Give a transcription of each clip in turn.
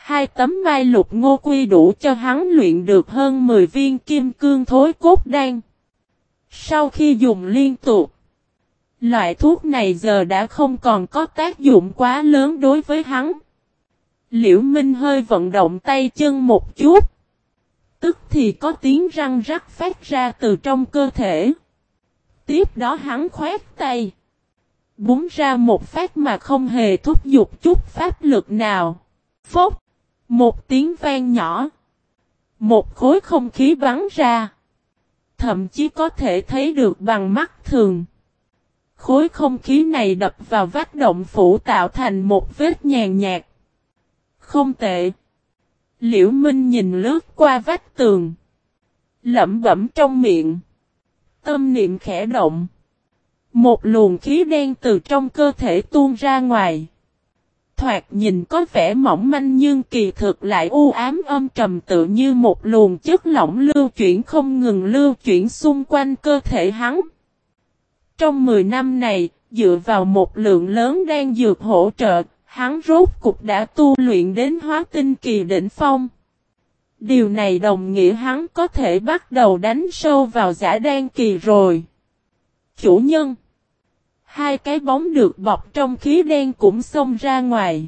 2 tấm mai lục ngô quy đủ cho hắn luyện được hơn 10 viên kim cương thối cốt đan. Sau khi dùng liên tục, loại thuốc này giờ đã không còn có tác dụng quá lớn đối với hắn. Liễu Minh hơi vận động tay chân một chút. Tức thì có tiếng răng rắc phát ra từ trong cơ thể. Tiếp đó hắn khoét tay. Búng ra một phát mà không hề thúc giục chút pháp lực nào. Phốc! Một tiếng vang nhỏ. Một khối không khí bắn ra. Thậm chí có thể thấy được bằng mắt thường. Khối không khí này đập vào vách động phủ tạo thành một vết nhàn nhạt. Không tệ. Liễu Minh nhìn lướt qua vách tường. Lẩm bẩm trong miệng. Tâm niệm khẽ động. Một luồng khí đen từ trong cơ thể tuôn ra ngoài. Thoạt nhìn có vẻ mỏng manh nhưng kỳ thực lại u ám âm trầm tựa như một luồng chất lỏng lưu chuyển không ngừng lưu chuyển xung quanh cơ thể hắn. Trong 10 năm này, dựa vào một lượng lớn đan dược hỗ trợ, hắn rốt cục đã tu luyện đến hóa tinh kỳ đỉnh phong. Điều này đồng nghĩa hắn có thể bắt đầu đánh sâu vào giả đan kỳ rồi. Chủ nhân. 2 cái bóng được bọc trong khí đen cũng xông ra ngoài.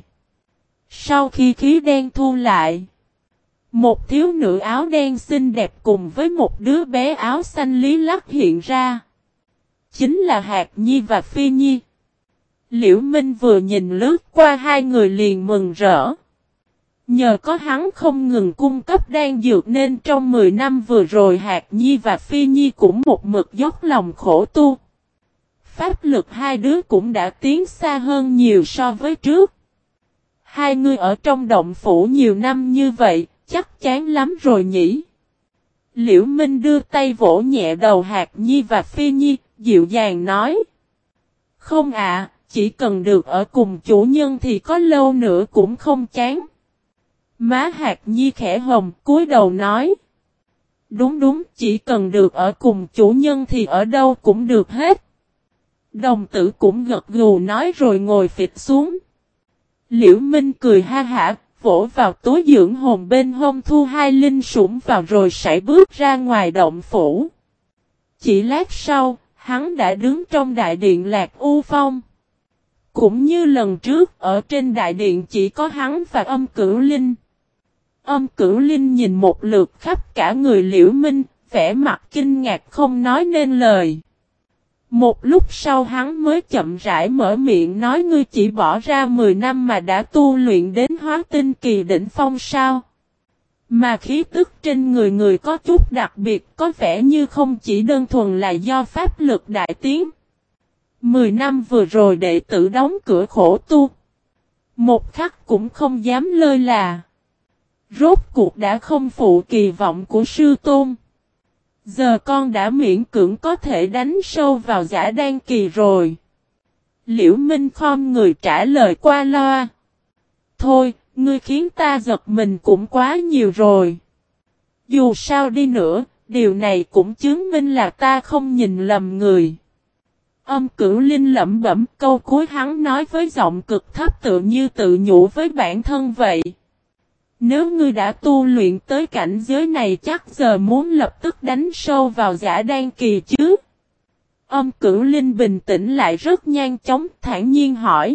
Sau khi khí đen thu lại, một thiếu nữ áo đen xinh đẹp cùng với một đứa bé áo xanh lý lắc hiện ra. Chính là Hạc Nhi và Phi Nhi. Liễu Minh vừa nhìn lướt qua 2 người liền mừng rỡ. Nhờ có hắn không ngừng cung cấp đan dược nên trong 10 năm vừa rồi Hạc Nhi và Phi Nhi cũng một mực dốc lòng khổ tu. Pháp lực 2 đứa cũng đã tiến xa hơn nhiều so với trước. 2 người ở trong động phủ nhiều năm như vậy, chắc chán lắm rồi nhỉ. Liễu Minh đưa tay vỗ nhẹ đầu Hạc Nhi và Phi Nhi, dịu dàng nói. Không ạ, chỉ cần được ở cùng chủ nhân thì có lâu nữa cũng không chán. Má Hạc Nhi khẽ hồng, cúi đầu nói. Đúng, chỉ cần được ở cùng chủ nhân thì ở đâu cũng được hết. Đồng tử cũng gật gù nói rồi ngồi phịch xuống. Liễu Minh cười ha hả, vỗ vào túi dưỡng hồn bên hông thu 2 linh sủng vào rồi sải bước ra ngoài động phủ. Chỉ lát sau, hắn đã đứng trong đại điện Lạc U Phong. Cũng như lần trước, ở trên đại điện chỉ có hắn và Âm Cửu Linh. Âm Cửu Linh nhìn một lượt khắp cả người Liễu Minh, vẻ mặt kinh ngạc không nói nên lời. Một lúc sau hắn mới chậm rãi mở miệng nói ngươi chỉ bỏ ra 10 năm mà đã tu luyện đến hóa tinh kỳ đỉnh phong sao. Mà khí tức trên người người có chút đặc biệt có vẻ như không chỉ đơn thuần là do pháp lực đại tiến. 10 năm vừa rồi đệ tử đóng cửa khổ tu. Một khắc cũng không dám lơ là. Rốt cuộc đã không phụ kỳ vọng của sư tôn. Giờ con đã miễn cưỡng có thể đánh sâu vào giả đan kỳ rồi. Liễu Minh khom người trả lời qua loa. Thôi, ngươi khiến ta giật mình cũng quá nhiều rồi. Dù sao đi nữa, điều này cũng chứng minh là ta không nhìn lầm người. Âm Cửu Linh lẩm bẩm câu cuối hắn nói với giọng cực thấp tựa như tự nhủ với bản thân vậy. Nếu ngươi đã tu luyện tới cảnh giới này chắc giờ muốn lập tức đánh sâu vào giả đan kỳ chứ. Âm Cửu Linh bình tĩnh lại rất nhanh chóng thản nhiên hỏi.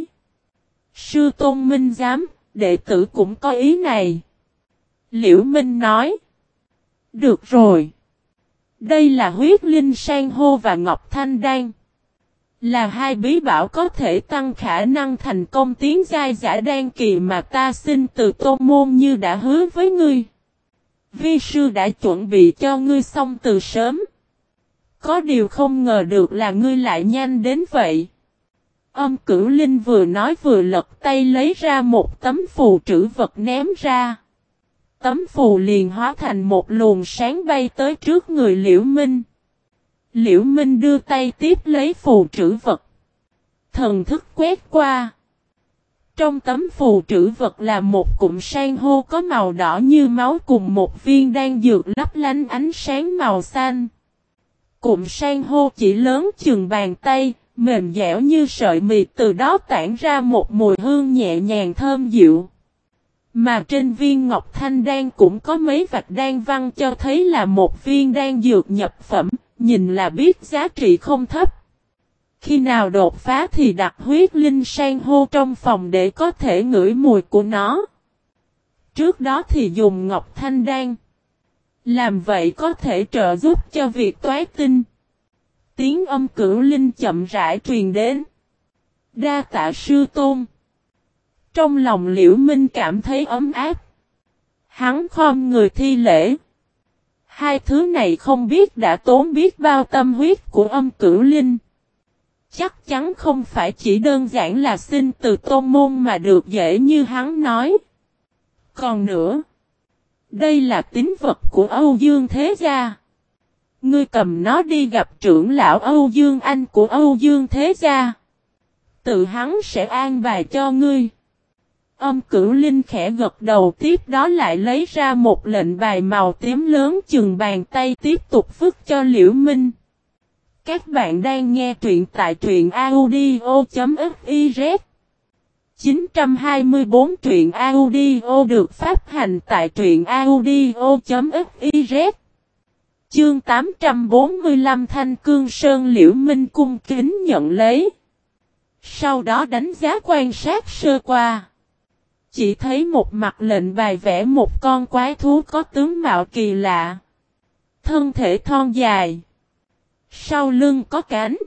Sư tôn Minh giám, đệ tử cũng có ý này. Liễu Minh nói. Được rồi. Đây là huyết linh san hô và ngọc thanh đan. Là 2 bí bảo có thể tăng khả năng thành công tiến giai giả đan kỳ mà ta xin từ tôn môn như đã hứa với ngươi. Vi sư đã chuẩn bị cho ngươi xong từ sớm. Có điều không ngờ được là ngươi lại nhanh đến vậy. Âm Cửu Linh vừa nói vừa lật tay lấy ra một tấm phù trữ vật ném ra. Tấm phù liền hóa thành một luồng sáng bay tới trước người Liễu Minh. Liễu Minh đưa tay tiếp lấy phù trữ vật. Thần thức quét qua. Trong tấm phù trữ vật là một cụm san hô có màu đỏ như máu cùng một viên đan dược lấp lánh ánh sáng màu xanh. Cụm san hô chỉ lớn chừng bàn tay, mềm dẻo như sợi mì từ đó tản ra một mùi hương nhẹ nhàng thơm dịu. Mà trên viên ngọc thanh đan cũng có mấy vạch đan văn cho thấy là một viên đan dược nhập phẩm, nhìn là biết giá trị không thấp. Khi nào đột phá thì đặt huyết linh san hô trong phòng để có thể ngửi mùi của nó. Trước đó thì dùng ngọc thanh đan. Làm vậy có thể trợ giúp cho việc toái tinh. Tiếng âm cửu linh chậm rãi truyền đến. Đa tạ sư tôn. Trong lòng Liễu Minh cảm thấy ấm áp. Hắn khom người thi lễ. Hai thứ này không biết đã tốn biết bao tâm huyết của âm cửu linh. Chắc chắn không phải chỉ đơn giản là xin từ tôn môn mà được dễ như hắn nói. Còn nữa, đây là tín vật của Âu Dương Thế Gia. Ngươi cầm nó đi gặp trưởng lão Âu Dương Anh của Âu Dương Thế Gia. Tự hắn sẽ an bài cho ngươi. Âm cửu linh khẽ gật đầu, tiếp đó lại lấy ra một lệnh bài màu tím lớn chừng bàn tay tiếp tục vứt cho Liễu Minh. Các bạn đang nghe truyện tại truyện audio.fiz 924 truyện audio được phát hành tại truyện audio.fiz. Chương 845 Thanh Cương Sơn. Liễu Minh cung kính nhận lấy. Sau đó đánh giá quan sát sơ qua. Chỉ thấy một mặt lệnh bài vẽ một con quái thú có tướng mạo kỳ lạ. Thân thể thon dài. Sau lưng có cánh.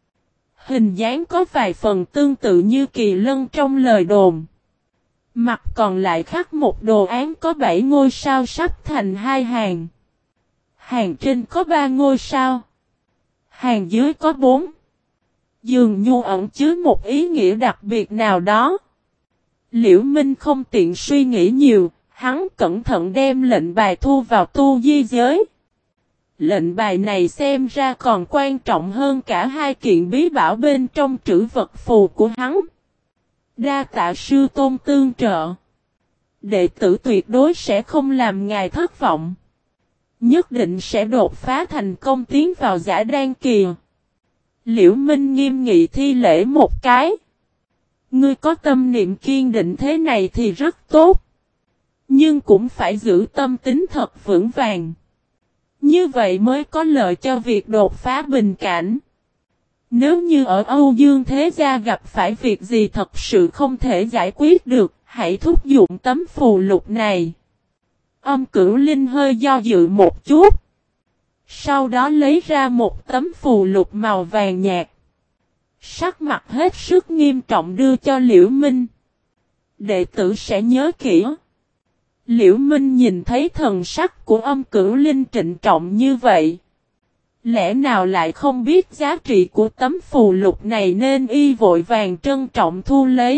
Hình dáng có vài phần tương tự như kỳ lân trong lời đồn. Mặt còn lại khắc một đồ án có 7 ngôi sao sắp thành 2 hàng. Hàng trên có 3 ngôi sao. Hàng dưới có 4. Dường như ẩn chứa một ý nghĩa đặc biệt nào đó. Liễu Minh không tiện suy nghĩ nhiều, hắn cẩn thận đem lệnh bài thu vào tu di giới. Lệnh bài này xem ra còn quan trọng hơn cả hai kiện bí bảo bên trong trữ vật phù của hắn. Đa tạ sư tôn tương trợ. Đệ tử tuyệt đối sẽ không làm ngài thất vọng. Nhất định sẽ đột phá thành công tiến vào giả đan kỳ. Liễu Minh nghiêm nghị thi lễ một cái. Ngươi có tâm niệm kiên định thế này thì rất tốt. Nhưng cũng phải giữ tâm tính thật vững vàng. Như vậy mới có lợi cho việc đột phá bình cảnh. Nếu như ở Âu Dương Thế Gia gặp phải việc gì thật sự không thể giải quyết được, hãy thúc dụng tấm phù lục này. Âm Cửu Linh hơi do dự một chút. Sau đó lấy ra một tấm phù lục màu vàng nhạt. Sắc mặt hết sức nghiêm trọng đưa cho Liễu Minh. Đệ tử sẽ nhớ kỹ. Liễu Minh nhìn thấy thần sắc của Âm Cửu Linh trịnh trọng như vậy. Lẽ nào lại không biết giá trị của tấm phù lục này nên y vội vàng trân trọng thu lấy.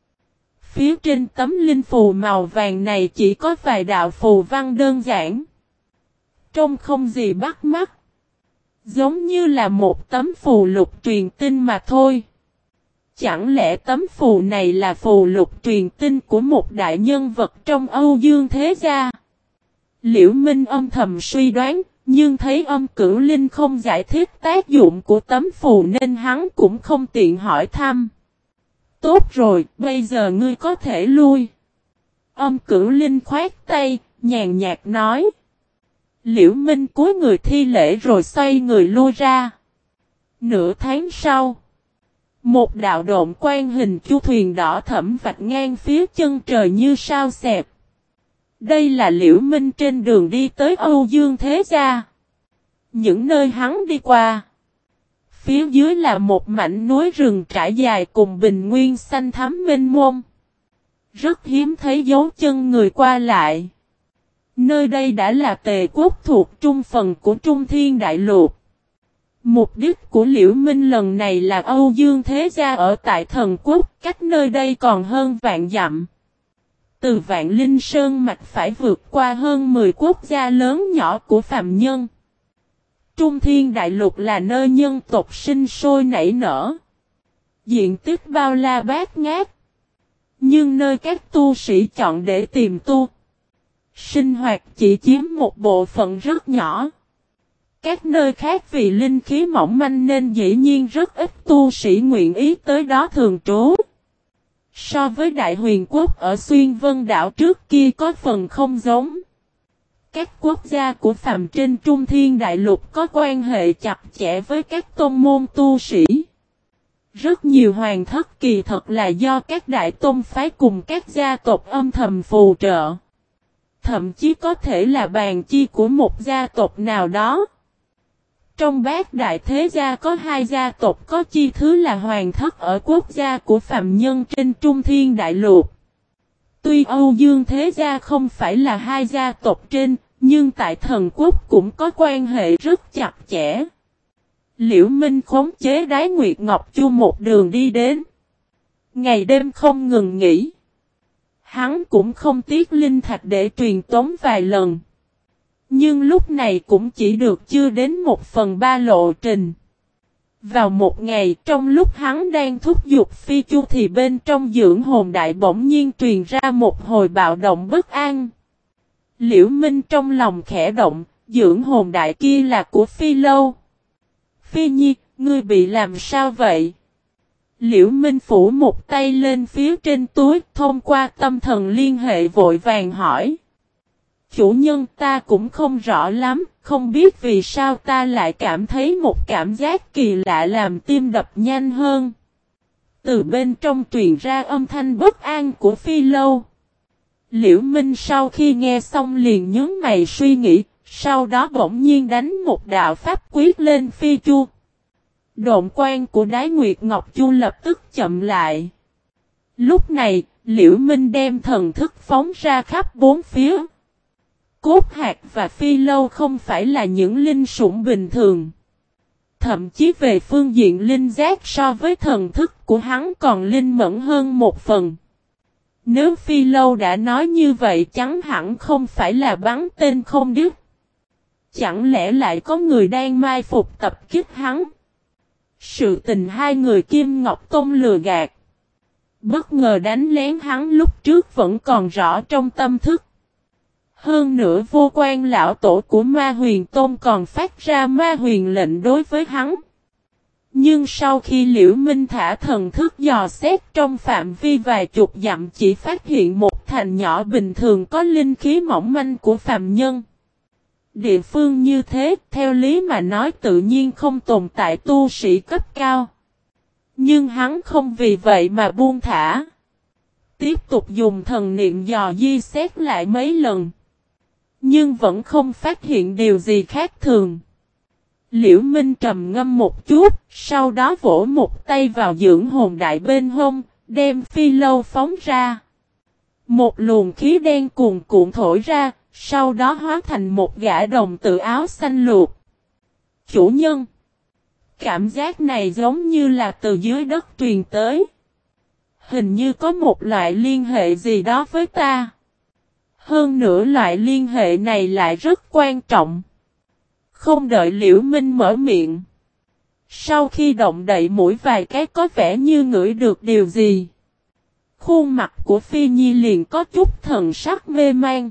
Phía trên tấm linh phù màu vàng này chỉ có vài đạo phù văn đơn giản. Trông không gì bắt mắt. Giống như là một tấm phù lục truyền tin mà thôi. Chẳng lẽ tấm phù này là phù lục truyền tin của một đại nhân vật trong Âu Dương Thế Gia? Liễu Minh âm thầm suy đoán, nhưng thấy Âm Cửu Linh không giải thích tác dụng của tấm phù nên hắn cũng không tiện hỏi thăm. Tốt rồi, bây giờ ngươi có thể lui. Âm Cửu Linh khoát tay, nhàn nhạt nói. Liễu Minh cúi người thi lễ rồi xoay người lui ra. Nửa tháng sau, một đạo độn quang hình chu thuyền đỏ thẫm vạch ngang phía chân trời như sao xẹp. Đây là Liễu Minh trên đường đi tới Âu Dương Thế Gia. Những nơi hắn đi qua. Phía dưới là một mảnh núi rừng trải dài cùng bình nguyên xanh thắm mênh mông. Rất hiếm thấy dấu chân người qua lại. Nơi đây đã là Tề quốc thuộc trung phần của Trung Thiên Đại Lục. Mục đích của Liễu Minh lần này là Âu Dương Thế Gia ở tại Thần Quốc, cách nơi đây còn hơn vạn dặm. Từ Vạn Linh Sơn mạch phải vượt qua hơn 10 quốc gia lớn nhỏ của phàm nhân. Trung Thiên Đại Lục là nơi nhân tộc sinh sôi nảy nở. Diện tích bao la bát ngát. Nhưng nơi các tu sĩ chọn để tìm tu sinh hoạt chỉ chiếm một bộ phận rất nhỏ. Các nơi khác vì linh khí mỏng manh nên dĩ nhiên rất ít tu sĩ nguyện ý tới đó thường trú. So với Đại Huyền Quốc ở Xuyên Vân Đảo trước kia có phần không giống. Các quốc gia của phàm trên Trung Thiên Đại Lục có quan hệ chặt chẽ với các tôn môn tu sĩ. Rất nhiều hoàng thất kỳ thật là do các đại tôn phái cùng các gia tộc âm thầm phù trợ. Thậm chí có thể là bàn chi của một gia tộc nào đó. Trong bát đại thế gia có hai gia tộc có chi thứ là hoàng thất ở quốc gia của phàm nhân trên Trung Thiên Đại Lục. Tuy Âu Dương thế gia không phải là hai gia tộc trên, nhưng tại thần quốc cũng có quan hệ rất chặt chẽ. Liễu Minh khống chế Đái Nguyệt Ngọc Chu một đường đi đến. Ngày đêm không ngừng nghỉ. Hắn cũng không tiếc linh thạch để truyền tống vài lần. Nhưng lúc này cũng chỉ được chưa đến 1/3 lộ trình. Vào một ngày trong lúc hắn đang thúc giục phi chu thì bên trong dưỡng hồn đại bỗng nhiên truyền ra một hồi bạo động bất an. Liễu Minh trong lòng khẽ động, dưỡng hồn đại kia là của Phi Lâu. Phi Nhi, ngươi bị làm sao vậy? Liễu Minh phủ một tay lên phía trên túi, thông qua tâm thần liên hệ vội vàng hỏi. Chủ nhân, ta cũng không rõ lắm, không biết vì sao ta lại cảm thấy một cảm giác kỳ lạ làm tim đập nhanh hơn. Từ bên trong truyền ra âm thanh bất an của Phi Lâu. Liễu Minh sau khi nghe xong liền nhướng mày suy nghĩ, sau đó bỗng nhiên đánh một đạo pháp quyết lên Phi Chu. Độn quang của Đái Nguyệt Ngọc Chu lập tức chậm lại. Lúc này, Liễu Minh đem thần thức phóng ra khắp bốn phía. Cốt Hạc và Phi Lâu không phải là những linh sủng bình thường. Thậm chí về phương diện linh giác so với thần thức của hắn còn linh mẫn hơn một phần. Nếu Phi Lâu đã nói như vậy chẳng hẳn không phải là bắn tên không đứt. Chẳng lẽ lại có người đang mai phục tập kích hắn? Sự tình hai người Kim Ngọc Tôn lừa gạt. Bất ngờ đánh lén hắn lúc trước vẫn còn rõ trong tâm thức. Hơn nữa vô quan lão tổ của Ma Huyền Tôn còn phát ra ma huyền lệnh đối với hắn. Nhưng sau khi Liễu Minh thả thần thức dò xét trong phạm vi vài chục dặm chỉ phát hiện một thành nhỏ bình thường có linh khí mỏng manh của phàm nhân. Địa phương như thế, theo lý mà nói tự nhiên không tồn tại tu sĩ cấp cao. Nhưng hắn không vì vậy mà buông thả. Tiếp tục dùng thần niệm dò di xét lại mấy lần. Nhưng vẫn không phát hiện điều gì khác thường. Liễu Minh trầm ngâm một chút, sau đó vỗ một tay vào dưỡng hồn đại bên hông, đem Phi Lâu phóng ra. Một luồng khí đen cuồn cuộn thổi ra, sau đó hóa thành một gã đồng tử áo xanh luộc. Chủ nhân! Cảm giác này giống như là từ dưới đất truyền tới. Hình như có một loại liên hệ gì đó với ta. Hơn nữa loại liên hệ này lại rất quan trọng. Không đợi Liễu Minh mở miệng. Sau khi động đậy mũi vài cái có vẻ như ngửi được điều gì. Khuôn mặt của Phi Nhi liền có chút thần sắc mê man.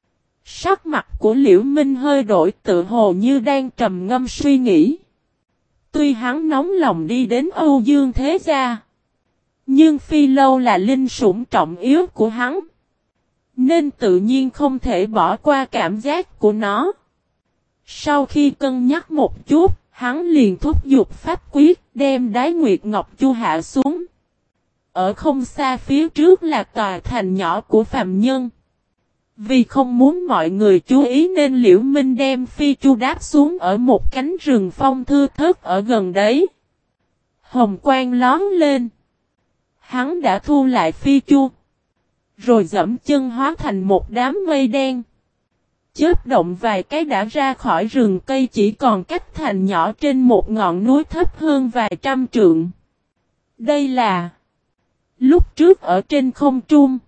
Sắc mặt của Liễu Minh hơi đổi tự hồ như đang trầm ngâm suy nghĩ. Tuy hắn nóng lòng đi đến Âu Dương thế gia. Nhưng Phi Lâu là linh sủng trọng yếu của hắn. Nên tự nhiên không thể bỏ qua cảm giác của nó. Sau khi cân nhắc một chút, hắn liền thúc giục pháp quyết đem Đái Nguyệt Ngọc Chu hạ xuống. Ở không xa phía trước là tòa thành nhỏ của phàm nhân. Vì không muốn mọi người chú ý nên Liễu Minh đem Phi Chu đáp xuống ở một cánh rừng phong thưa thớt ở gần đấy. Hồng quang lóm lên. Hắn đã thu lại Phi Chu. Rồi dẫm chân hóa thành một đám mây đen. Chớp động vài cái đã ra khỏi rừng cây chỉ còn cách thành nhỏ trên một ngọn núi thấp hơn vài trăm trượng. Đây là lúc trước ở trên không trung.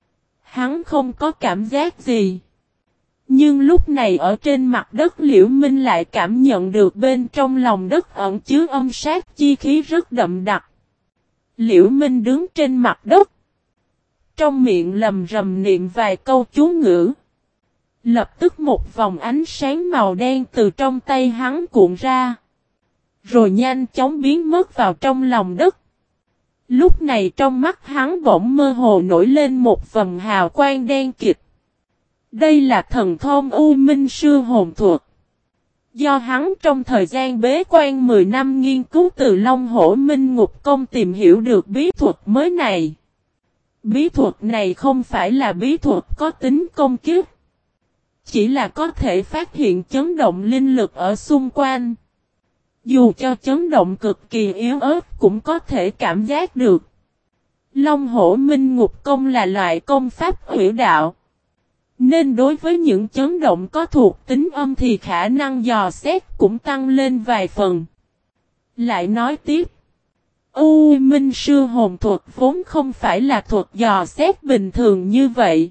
Hắn không có cảm giác gì. Nhưng lúc này ở trên mặt đất Liễu Minh lại cảm nhận được bên trong lòng đất ẩn chứa âm sát chi khí rất đậm đặc. Liễu Minh đứng trên mặt đất. Trong miệng lầm rầm niệm vài câu chú ngữ. Lập tức một vòng ánh sáng màu đen từ trong tay hắn cuộn ra. Rồi nhanh chóng biến mất vào trong lòng đất. Lúc này trong mắt hắn bỗng mơ hồ nổi lên một vầng hào quang đen kịt. Đây là thần thông U Minh Sư Hồn Thuật. Do hắn trong thời gian bế quan 10 năm nghiên cứu từ Long Hổ Minh Ngục Công tìm hiểu được bí thuật mới này. Bí thuật này không phải là bí thuật có tính công kích. Chỉ là có thể phát hiện chấn động linh lực ở xung quanh. Dù cho chấn động cực kỳ yếu ớt cũng có thể cảm giác được. Long Hổ Minh Ngục Công là loại công pháp hủy đạo. Nên đối với những chấn động có thuộc tính âm thì khả năng dò xét cũng tăng lên vài phần. Lại nói tiếp. U Minh Sư Hồn Thuật vốn không phải là thuật dò xét bình thường như vậy.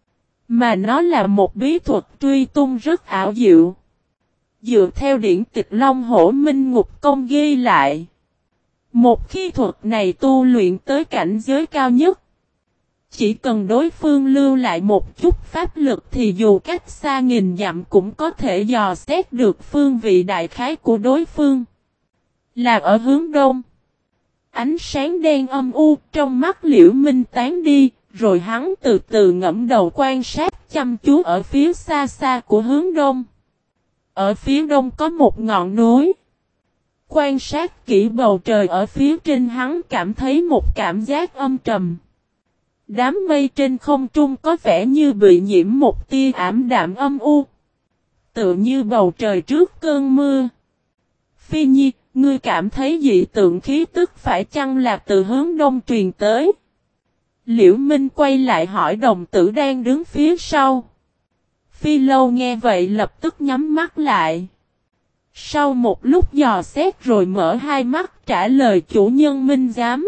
Mà nó là một bí thuật truy tung rất ảo diệu. Dựa theo điển tịch Long Hổ Minh Ngục Công ghi lại. Một khi thuật này tu luyện tới cảnh giới cao nhất. Chỉ cần đối phương lưu lại một chút pháp lực thì dù cách xa nghìn dặm cũng có thể dò xét được phương vị đại khái của đối phương. Là ở hướng đông. Ánh sáng đen âm u trong mắt Liễu Minh tán đi, rồi hắn từ từ ngẫm đầu quan sát chăm chú ở phía xa xa của hướng đông. Ở phía đông có một ngọn núi. Quan sát kỹ bầu trời ở phía trên hắn cảm thấy một cảm giác âm trầm. Đám mây trên không trung có vẻ như bị nhiễm một tia ảm đạm âm u. Tựa như bầu trời trước cơn mưa. Phi Nhi, ngươi cảm thấy dị tượng khí tức phải chăng là từ hướng đông truyền tới? Liễu Minh quay lại hỏi đồng tử đang đứng phía sau. Phi Lâu nghe vậy lập tức nhắm mắt lại. Sau một lúc dò xét rồi mở hai mắt trả lời chủ nhân Minh giám.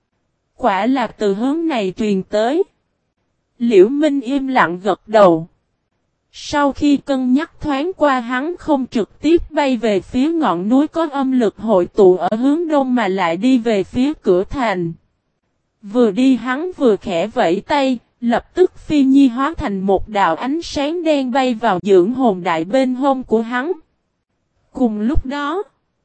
Quả là từ hướng này truyền tới. Liễu Minh im lặng gật đầu. Sau khi cân nhắc thoáng qua hắn không trực tiếp bay về phía ngọn núi có âm lực hội tụ ở hướng đông mà lại đi về phía cửa thành. Vừa đi hắn vừa khẽ vẫy tay, lập tức Phi Nhi hóa thành một đạo ánh sáng đen bay vào dưỡng hồn đại bên hông của hắn. Cùng lúc đó,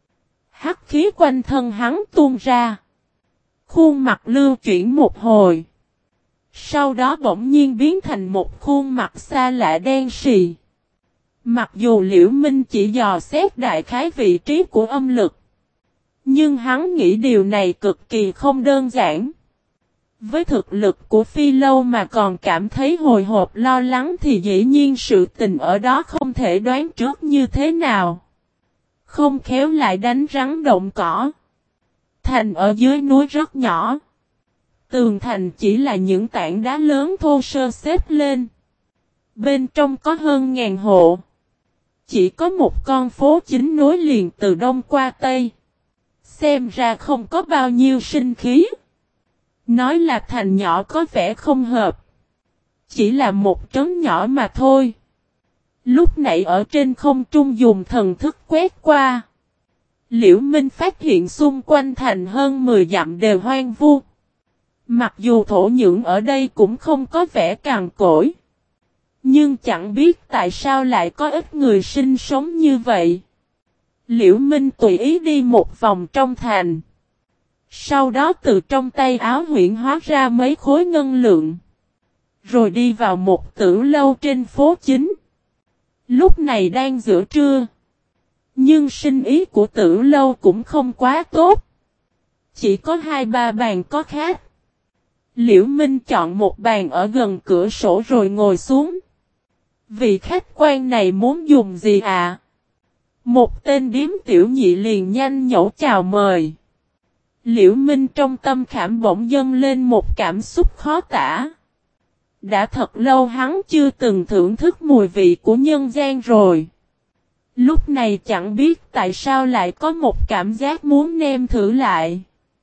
hắc khí quanh thân hắn tuôn ra. Khuôn mặt lưu chuyển một hồi. Sau đó bỗng nhiên biến thành một khuôn mặt xa lạ đen sì. Mặc dù Liễu Minh chỉ dò xét đại khái vị trí của âm lực. Nhưng hắn nghĩ điều này cực kỳ không đơn giản. Với thực lực của Phi Lâu mà còn cảm thấy hồi hộp lo lắng thì dĩ nhiên sự tình ở đó không thể đoán trước như thế nào. Không khéo lại đánh rắn động cỏ. Thành ở dưới núi rất nhỏ. Tường thành chỉ là những tảng đá lớn thô sơ xếp lên. Bên trong có hơn ngàn hộ. Chỉ có một con phố chính nối liền từ đông qua tây. Xem ra không có bao nhiêu sinh khí. Nói là thành nhỏ có vẻ không hợp. Chỉ là một trấn nhỏ mà thôi. Lúc nãy ở trên không trung dùng thần thức quét qua. Liễu Minh phát hiện xung quanh thành hơn 10 dặm đều hoang vu. Mặc dù thổ nhưỡng ở đây cũng không có vẻ cằn cỗi. Nhưng chẳng biết tại sao lại có ít người sinh sống như vậy. Liễu Minh tùy ý đi một vòng trong thành. Sau đó từ trong tay áo huyễn hóa ra mấy khối ngân lượng. Rồi đi vào một tử lâu trên phố chính. Lúc này đang giữa trưa. Nhưng sinh ý của tử lâu cũng không quá tốt. Chỉ có 2-3 bàn có khách. Liễu Minh chọn một bàn ở gần cửa sổ rồi ngồi xuống. Vị khách quan này muốn dùng gì ạ? Một tên điếm tiểu nhị liền nhanh nhẩu chào mời. Liễu Minh trong tâm khảm bỗng dâng lên một cảm xúc khó tả. Đã thật lâu hắn chưa từng thưởng thức mùi vị của nhân gian rồi. Lúc này chẳng biết tại sao lại có một cảm giác muốn nêm thử lại.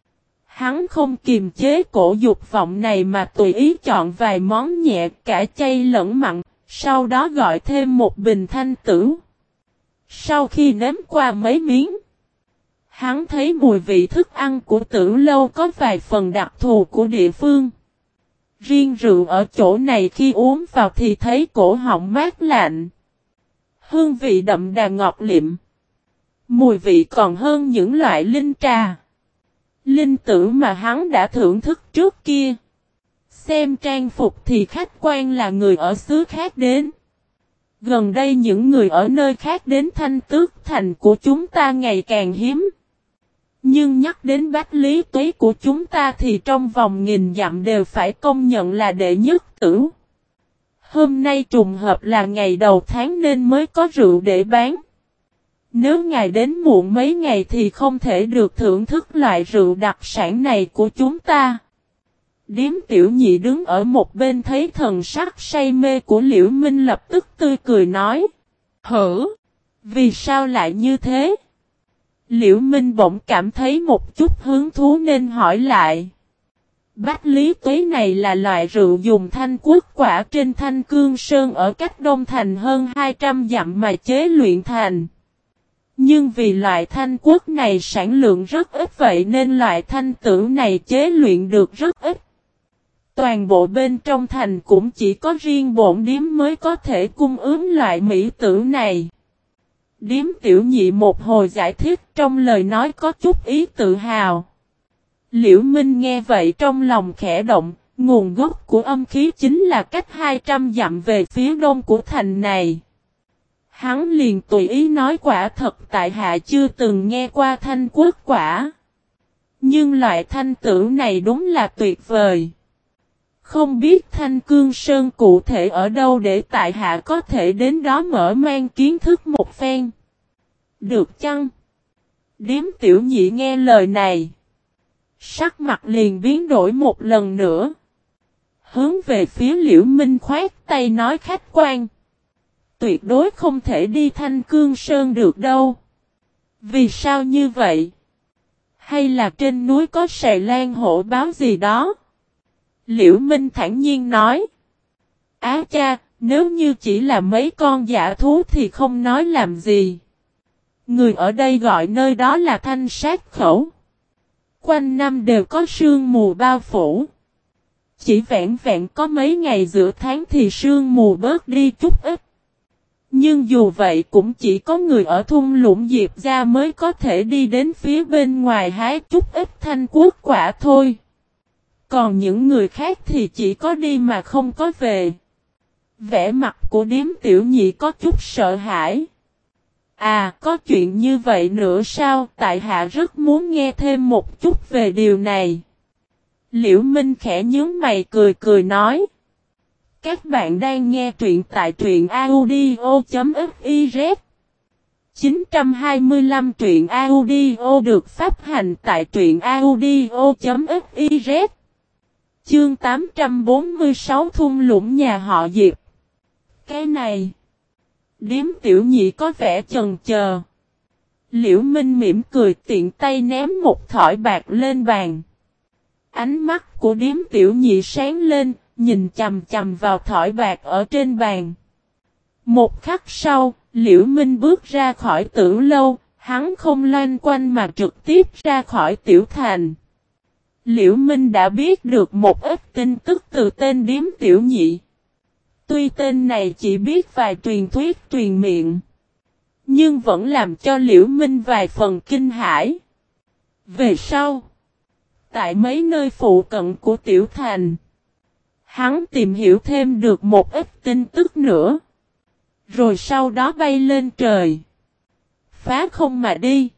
Hắn không kiềm chế cổ dục vọng này mà tùy ý chọn vài món nhẹ cả chay lẫn mặn, sau đó gọi thêm một bình thanh tử. Sau khi nếm qua mấy miếng, hắn thấy mùi vị thức ăn của tử lâu có vài phần đặc thù của địa phương. Riêng rượu ở chỗ này khi uống vào thì thấy cổ họng mát lạnh. Hương vị đậm đà ngọt liệm. Mùi vị còn hơn những loại linh trà. Linh tử mà hắn đã thưởng thức trước kia. Xem trang phục thì khách quan là người ở xứ khác đến. Gần đây những người ở nơi khác đến Thanh Tước Thành của chúng ta ngày càng hiếm. Nhưng nhắc đến Bách Lý Tuế của chúng ta thì trong vòng nghìn dặm đều phải công nhận là đệ nhất tử. Hôm nay trùng hợp là ngày đầu tháng nên mới có rượu để bán. Nếu ngài đến muộn mấy ngày thì không thể được thưởng thức loại rượu đặc sản này của chúng ta. Điếm Tiểu Nhị đứng ở một bên thấy thần sắc say mê của Liễu Minh lập tức tươi cười nói. Hử? Vì sao lại như thế? Liễu Minh bỗng cảm thấy một chút hứng thú nên hỏi lại. Bách Lý Tuế này là loại rượu dùng thanh quốc quả trên Thanh Cương Sơn ở cách Đông Thành hơn 200 dặm mà chế luyện thành. Nhưng vì loại thanh quốc này sản lượng rất ít vậy nên loại thanh tử này chế luyện được rất ít. Toàn bộ bên trong thành cũng chỉ có riêng bổn điếm mới có thể cung ứng loại mỹ tử này. Điếm Tiểu Nhị một hồi giải thích trong lời nói có chút ý tự hào. Liễu Minh nghe vậy trong lòng khẽ động, nguồn gốc của âm khí chính là cách 200 dặm về phía đông của thành này. Hắn liền tùy ý nói quả thật tại hạ chưa từng nghe qua thanh quốc quả. Nhưng loại thanh tử này đúng là tuyệt vời. Không biết Thanh Cương Sơn cụ thể ở đâu để tại hạ có thể đến đó mở mang kiến thức một phen. Được chăng? Điếm Tiểu Nhị nghe lời này. Sắc mặt liền biến đổi một lần nữa. Hướng về phía Liễu Minh khoát tay nói khách quan. Tuyệt đối không thể đi Thanh Cương Sơn được đâu. Vì sao như vậy? Hay là trên núi có sài lan hổ báo gì đó? Liễu Minh thản nhiên nói. Á cha, nếu như chỉ là mấy con dã thú thì không nói làm gì. Người ở đây gọi nơi đó là Thanh Sát Khẩu. Quanh năm đều có sương mù bao phủ. Chỉ vẹn vẹn có mấy ngày giữa tháng thì sương mù bớt đi chút ít. Nhưng dù vậy cũng chỉ có người ở thung lũng Diệp Gia mới có thể đi đến phía bên ngoài hái chút ít thanh quốc quả thôi. Còn những người khác thì chỉ có đi mà không có về. Vẻ mặt của Điếm Tiểu Nhị có chút sợ hãi. À, có chuyện như vậy nữa sao? Tại hạ rất muốn nghe thêm một chút về điều này. Liễu Minh khẽ nhướng mày cười cười nói. Các bạn đang nghe truyện tại truyện audio.fiz 925 truyện audio được phát hành tại truyện audio.fiz Chương 846 thung lũng nhà họ Diệp. Cái này. Điếm Tiểu Nhị có vẻ chần chờ. Liễu Minh mỉm cười tiện tay ném một thỏi bạc lên bàn. Ánh mắt của Điếm Tiểu Nhị sáng lên, nhìn chằm chằm vào thỏi bạc ở trên bàn. Một khắc sau, Liễu Minh bước ra khỏi Tử Lâu, hắn không loanh quanh mà trực tiếp ra khỏi Tiểu Thành. Liễu Minh đã biết được một ít tin tức từ tên Điếm Tiểu Nhị. Tuy tên này chỉ biết vài truyền thuyết truyền miệng, nhưng vẫn làm cho Liễu Minh vài phần kinh hãi. Về sau, tại mấy nơi phụ cận của Tiểu Thành, hắn tìm hiểu thêm được một ít tin tức nữa. Rồi sau đó bay lên trời, phá không mà đi.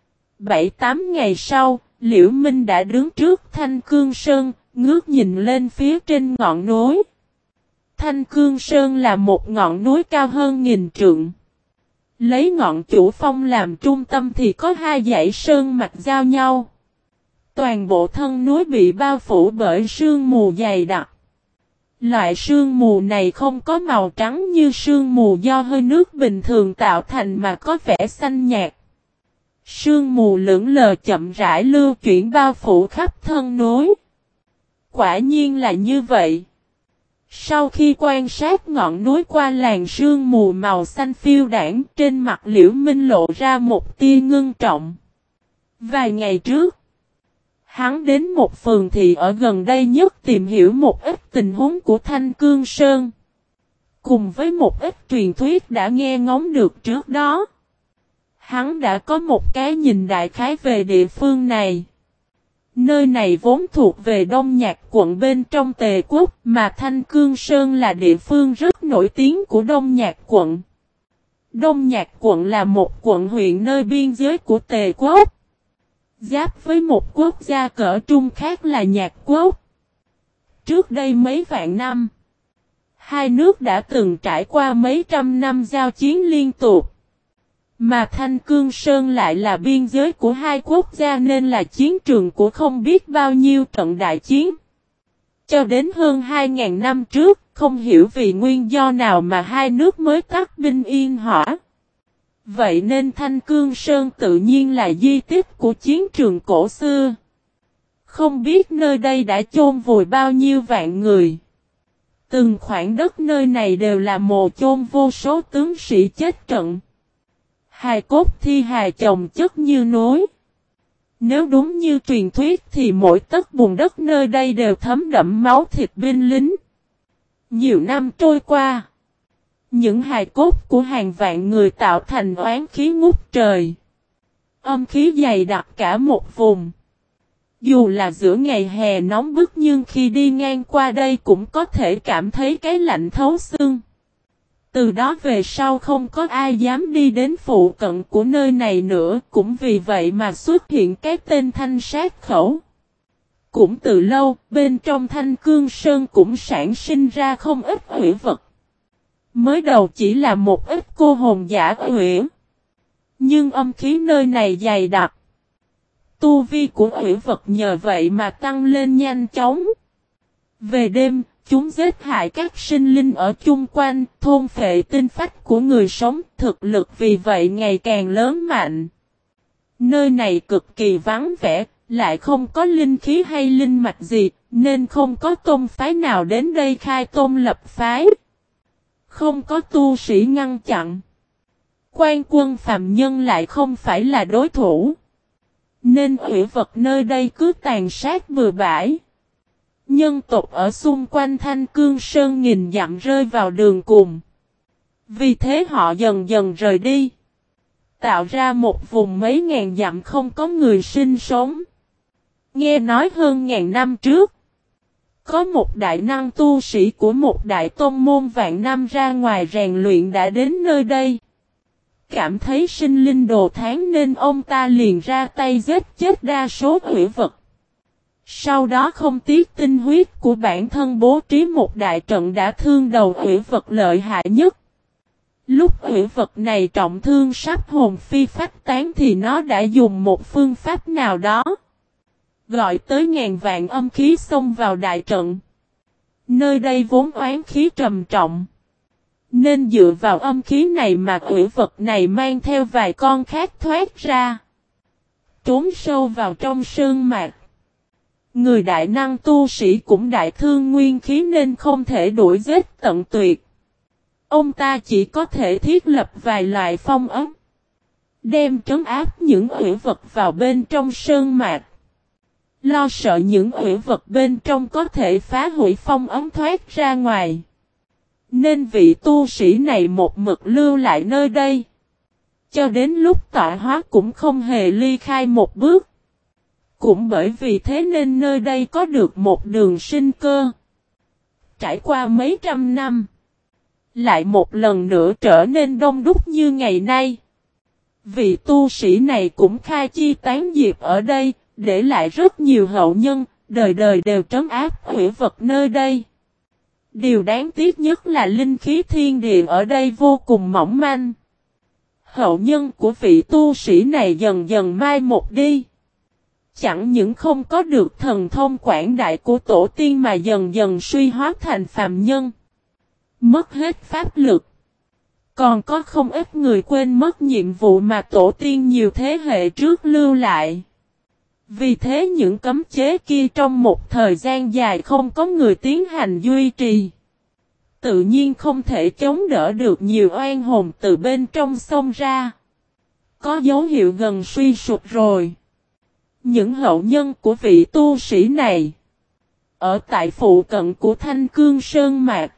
7-8 ngày sau, Liễu Minh đã đứng trước Thanh Cương Sơn, ngước nhìn lên phía trên ngọn núi. Thanh Cương Sơn là một ngọn núi cao hơn 1000 trượng. Lấy ngọn Chủ Phong làm trung tâm thì có hai dãy sơn mạch giao nhau. Toàn bộ thân núi bị bao phủ bởi sương mù dày đặc. Loại sương mù này không có màu trắng như sương mù do hơi nước bình thường tạo thành mà có vẻ xanh nhạt. Sương mù lững lờ chậm rãi lưu chuyển bao phủ khắp thân núi. Quả nhiên là như vậy. Sau khi quan sát ngọn núi qua làn sương mù màu xanh phiêu đãng, trên mặt Liễu Minh lộ ra một tia ngưng trọng. Vài ngày trước, hắn đến một phường thị ở gần đây nhất tìm hiểu một ít tình huống của Thanh Cương Sơn. Cùng với một ít truyền thuyết đã nghe ngóng được trước đó, hắn đã có một cái nhìn đại khái về địa phương này. Nơi này vốn thuộc về Đông Nhạc quận bên trong Tề quốc, mà Thanh Cương Sơn là địa phương rất nổi tiếng của Đông Nhạc quận. Đông Nhạc quận là một quận huyện nơi biên giới của Tề quốc, giáp với một quốc gia cỡ trung khác là Nhạc quốc. Trước đây mấy vạn năm, hai nước đã từng trải qua mấy trăm năm giao chiến liên tục. Mà Thanh Cương Sơn lại là biên giới của hai quốc gia nên là chiến trường của không biết bao nhiêu trận đại chiến. Cho đến hơn 2.000 năm trước, không hiểu vì nguyên do nào mà hai nước mới tắt binh yên hỏa. Vậy nên Thanh Cương Sơn tự nhiên là di tích của chiến trường cổ xưa. Không biết nơi đây đã chôn vùi bao nhiêu vạn người. Từng khoảng đất nơi này đều là mồ chôn vô số tướng sĩ chết trận. Hài cốt thi hài chồng chất như núi. Nếu đúng như truyền thuyết thì mỗi tấc bùn đất nơi đây đều thấm đẫm máu thịt binh lính. Nhiều năm trôi qua, những hài cốt của hàng vạn người tạo thành oán khí ngút trời. Âm khí dày đặc cả một vùng. Dù là giữa ngày hè nóng bức nhưng khi đi ngang qua đây cũng có thể cảm thấy cái lạnh thấu xương. Từ đó về sau không có ai dám đi đến phụ cận của nơi này nữa, cũng vì vậy mà xuất hiện cái tên Thanh Sát Khẩu. Cũng từ lâu, bên trong Thanh Cương Sơn cũng sản sinh ra không ít hủy vật. Mới đầu chỉ là một ít cô hồn giả hủy. Nhưng âm khí nơi này dày đặc. Tu vi của hủy vật nhờ vậy mà tăng lên nhanh chóng. Về đêm, chúng giết hại các sinh linh ở chung quanh, thôn phệ tinh phách của người sống, thực lực vì vậy ngày càng lớn mạnh. Nơi này cực kỳ vắng vẻ, lại không có linh khí hay linh mạch gì, nên không có tôn phái nào đến đây khai tôn lập phái. Không có tu sĩ ngăn chặn. Quan quân phàm nhân lại không phải là đối thủ. Nên hủy vật nơi đây cứ tàn sát bừa bãi. Nhân tộc ở xung quanh Thanh Cương Sơn nghìn dặm rơi vào đường cùng. Vì thế họ dần dần rời đi. Tạo ra một vùng mấy ngàn dặm không có người sinh sống. Nghe nói hơn ngàn năm trước, có một đại năng tu sĩ của một đại tôn môn vạn năm ra ngoài rèn luyện đã đến nơi đây. Cảm thấy sinh linh đồ tháng nên ông ta liền ra tay giết chết đa số hủy vật. Sau đó không tiếc tinh huyết của bản thân bố trí một đại trận đã thương đầu hủy vật lợi hại nhất. Lúc hủy vật này trọng thương sắp hồn phi phách tán thì nó đã dùng một phương pháp nào đó. Gọi tới ngàn vạn âm khí xông vào đại trận. Nơi đây vốn oán khí trầm trọng. Nên dựa vào âm khí này mà hủy vật này mang theo vài con khác thoát ra. Trốn sâu vào trong sơn mạc. Người đại năng tu sĩ cũng đại thương nguyên khí nên không thể đuổi giết tận tuyệt. Ông ta chỉ có thể thiết lập vài loại phong ấn. Đem trấn áp những hủy vật vào bên trong sơn mạc. Lo sợ những hủy vật bên trong có thể phá hủy phong ấn thoát ra ngoài. Nên vị tu sĩ này một mực lưu lại nơi đây. Cho đến lúc tọa hóa cũng không hề ly khai một bước. Cũng bởi vì thế nên nơi đây có được một đường sinh cơ. Trải qua mấy trăm năm, lại một lần nữa trở nên đông đúc như ngày nay. Vị tu sĩ này cũng khai chi tán diệp ở đây, để lại rất nhiều hậu nhân, đời đời đều trấn áp hủy vật nơi đây. Điều đáng tiếc nhất là linh khí thiên địa ở đây vô cùng mỏng manh. Hậu nhân của vị tu sĩ này dần dần mai một đi. Chẳng những không có được thần thông quảng đại của tổ tiên mà dần dần suy hóa thành phàm nhân. Mất hết pháp lực. Còn có không ít người quên mất nhiệm vụ mà tổ tiên nhiều thế hệ trước lưu lại. Vì thế những cấm chế kia trong một thời gian dài không có người tiến hành duy trì. Tự nhiên không thể chống đỡ được nhiều oan hồn từ bên trong xông ra. Có dấu hiệu gần suy sụp rồi. Những hậu nhân của vị tu sĩ này ở tại phụ cận của Thanh Cương Sơn Mạc.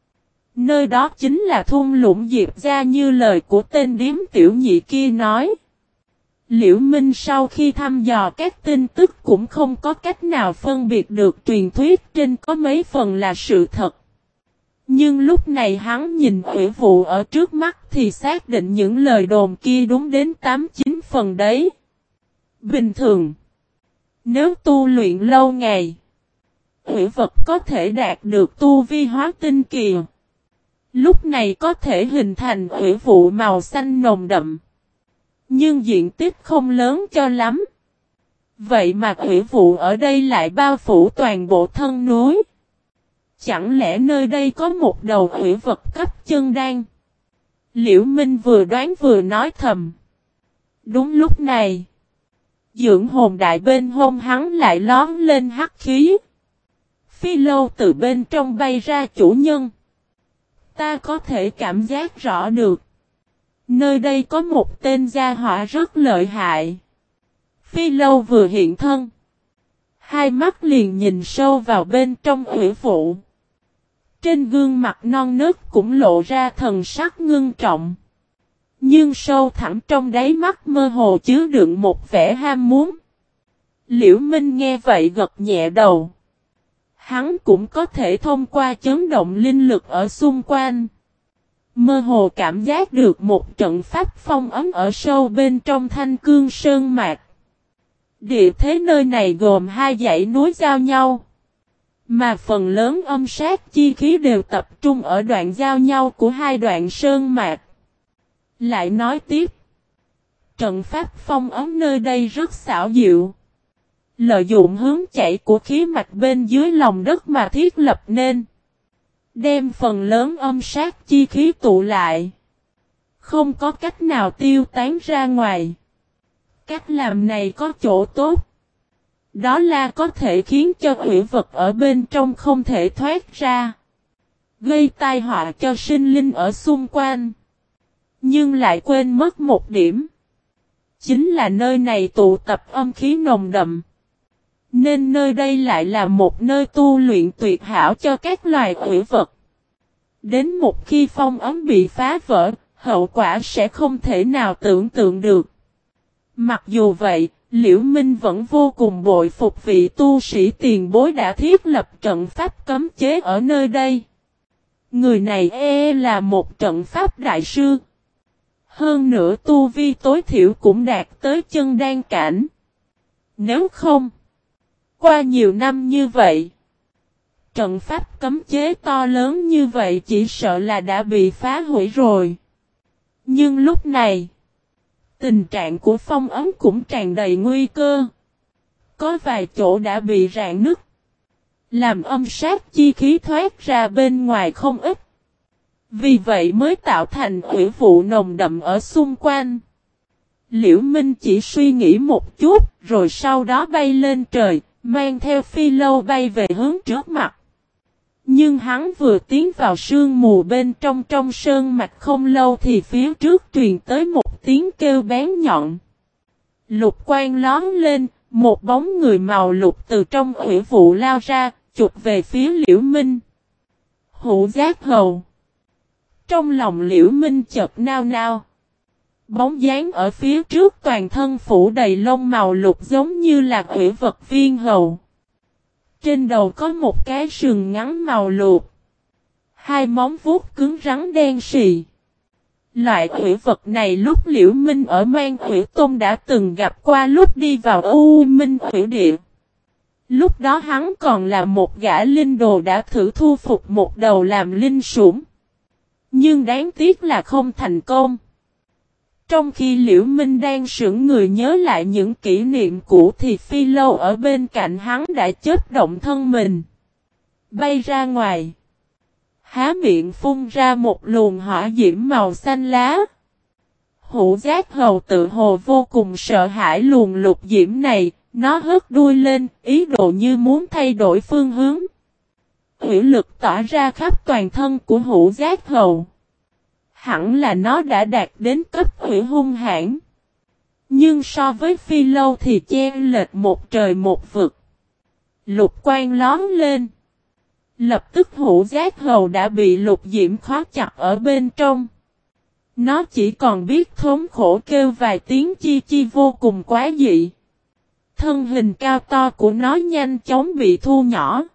Nơi đó chính là thung lũng Diệp gia như lời của tên điếm tiểu nhị kia nói. Liễu Minh sau khi thăm dò các tin tức cũng không có cách nào phân biệt được truyền thuyết trên có mấy phần là sự thật. Nhưng lúc này hắn nhìn Hủy Vụ ở trước mắt thì xác định những lời đồn kia đúng đến 8-9 phần đấy. Bình thường, nếu tu luyện lâu ngày, Hủy vật có thể đạt được tu vi hóa tinh kỳ. Lúc này có thể hình thành Hủy Vụ màu xanh nồng đậm. Nhưng diện tích không lớn cho lắm. Vậy mà Hủy Vụ ở đây lại bao phủ toàn bộ thân núi. Chẳng lẽ nơi đây có một đầu hủy vật cấp chân đan? Liễu Minh vừa đoán vừa nói thầm. Đúng lúc này, dưỡng hồn đại bên hông hắn lại lóm lên hắc khí. Phi lâu từ bên trong bay ra chủ nhân. Ta có thể cảm giác rõ được. Nơi đây có một tên gia hỏa rất lợi hại. Phi lâu vừa hiện thân. Hai mắt liền nhìn sâu vào bên trong hủy vụ. Trên gương mặt non nớt cũng lộ ra thần sắc ngưng trọng. Nhưng sâu thẳm trong đáy mắt mơ hồ chứa đựng một vẻ ham muốn. Liễu Minh nghe vậy gật nhẹ đầu. Hắn cũng có thể thông qua chấn động linh lực ở xung quanh. Mơ hồ cảm giác được một trận pháp phong ấm ở sâu bên trong Thanh Cương Sơn Mạc. Địa thế nơi này gồm hai dãy núi giao nhau. Mà phần lớn âm sát chi khí đều tập trung ở đoạn giao nhau của hai đoạn sơn mạc. Lại nói tiếp. Trận pháp phong ấm nơi đây rất xảo diệu. Lợi dụng hướng chảy của khí mạch bên dưới lòng đất mà thiết lập nên. Đem phần lớn âm sát chi khí tụ lại. Không có cách nào tiêu tán ra ngoài. Cách làm này có chỗ tốt. Đó là có thể khiến cho hủy vật ở bên trong không thể thoát ra. Gây tai họa cho sinh linh ở xung quanh. Nhưng lại quên mất một điểm. Chính là nơi này tụ tập âm khí nồng đậm. Nên nơi đây lại là một nơi tu luyện tuyệt hảo cho các loài hủy vật. Đến một khi phong ấm bị phá vỡ, hậu quả sẽ không thể nào tưởng tượng được. Mặc dù vậy, Liễu Minh vẫn vô cùng bội phục vị tu sĩ tiền bối đã thiết lập trận pháp cấm chế ở nơi đây. Người này là một trận pháp đại sư. Hơn nữa tu vi tối thiểu cũng đạt tới chân đan cảnh. Nếu không, qua nhiều năm như vậy, trận pháp cấm chế to lớn như vậy chỉ sợ là đã bị phá hủy rồi. Nhưng lúc này, tình trạng của phong ấm cũng tràn đầy nguy cơ. Có vài chỗ đã bị rạn nứt. Làm âm sát chi khí thoát ra bên ngoài không ít. Vì vậy mới tạo thành hủy vụ nồng đậm ở xung quanh. Liễu Minh chỉ suy nghĩ một chút, rồi sau đó bay lên trời, mang theo phi lâu bay về hướng trước mặt. Nhưng hắn vừa tiến vào sương mù bên trong sơn mạch không lâu thì phía trước truyền tới một tiếng kêu bén nhọn. Lục quang lóm lên, một bóng người màu lục từ trong hủy vụ lao ra, chụp về phía Liễu Minh. Hữu Giác Hầu. Trong lòng Liễu Minh chợt nao nao. Bóng dáng ở phía trước toàn thân phủ đầy lông màu lục giống như là hủy vật viên hầu. Trên đầu có một cái sừng ngắn màu lục. Hai móng vuốt cứng rắn đen sì. Loại hủy vật này lúc Liễu Minh ở Mang Hủy Tôn đã từng gặp qua lúc đi vào U Minh Hủy Địa. Lúc đó hắn còn là một gã linh đồ đã thử thu phục một đầu làm linh sủng. Nhưng đáng tiếc là không thành công. Trong khi Liễu Minh đang sững người nhớ lại những kỷ niệm cũ thì phi lâu ở bên cạnh hắn đã chớp động thân mình. Bay ra ngoài. Há miệng phun ra một luồng hỏa diễm màu xanh lá. Hữu Giác Hầu tự hồ vô cùng sợ hãi luồng lục diễm này, nó hất đuôi lên, ý đồ như muốn thay đổi phương hướng. Hủy lực tỏa ra khắp toàn thân của Hữu Giác Hầu. Hẳn là nó đã đạt đến cấp hủy hung hãn. Nhưng so với phi lâu thì chênh lệch một trời một vực. Lục quang lóm lên. Lập tức Hữu Giác Hầu đã bị lục diễm khóa chặt ở bên trong. Nó chỉ còn biết thống khổ kêu vài tiếng chi chi vô cùng quá dị. Thân hình cao to của nó nhanh chóng bị thu nhỏ.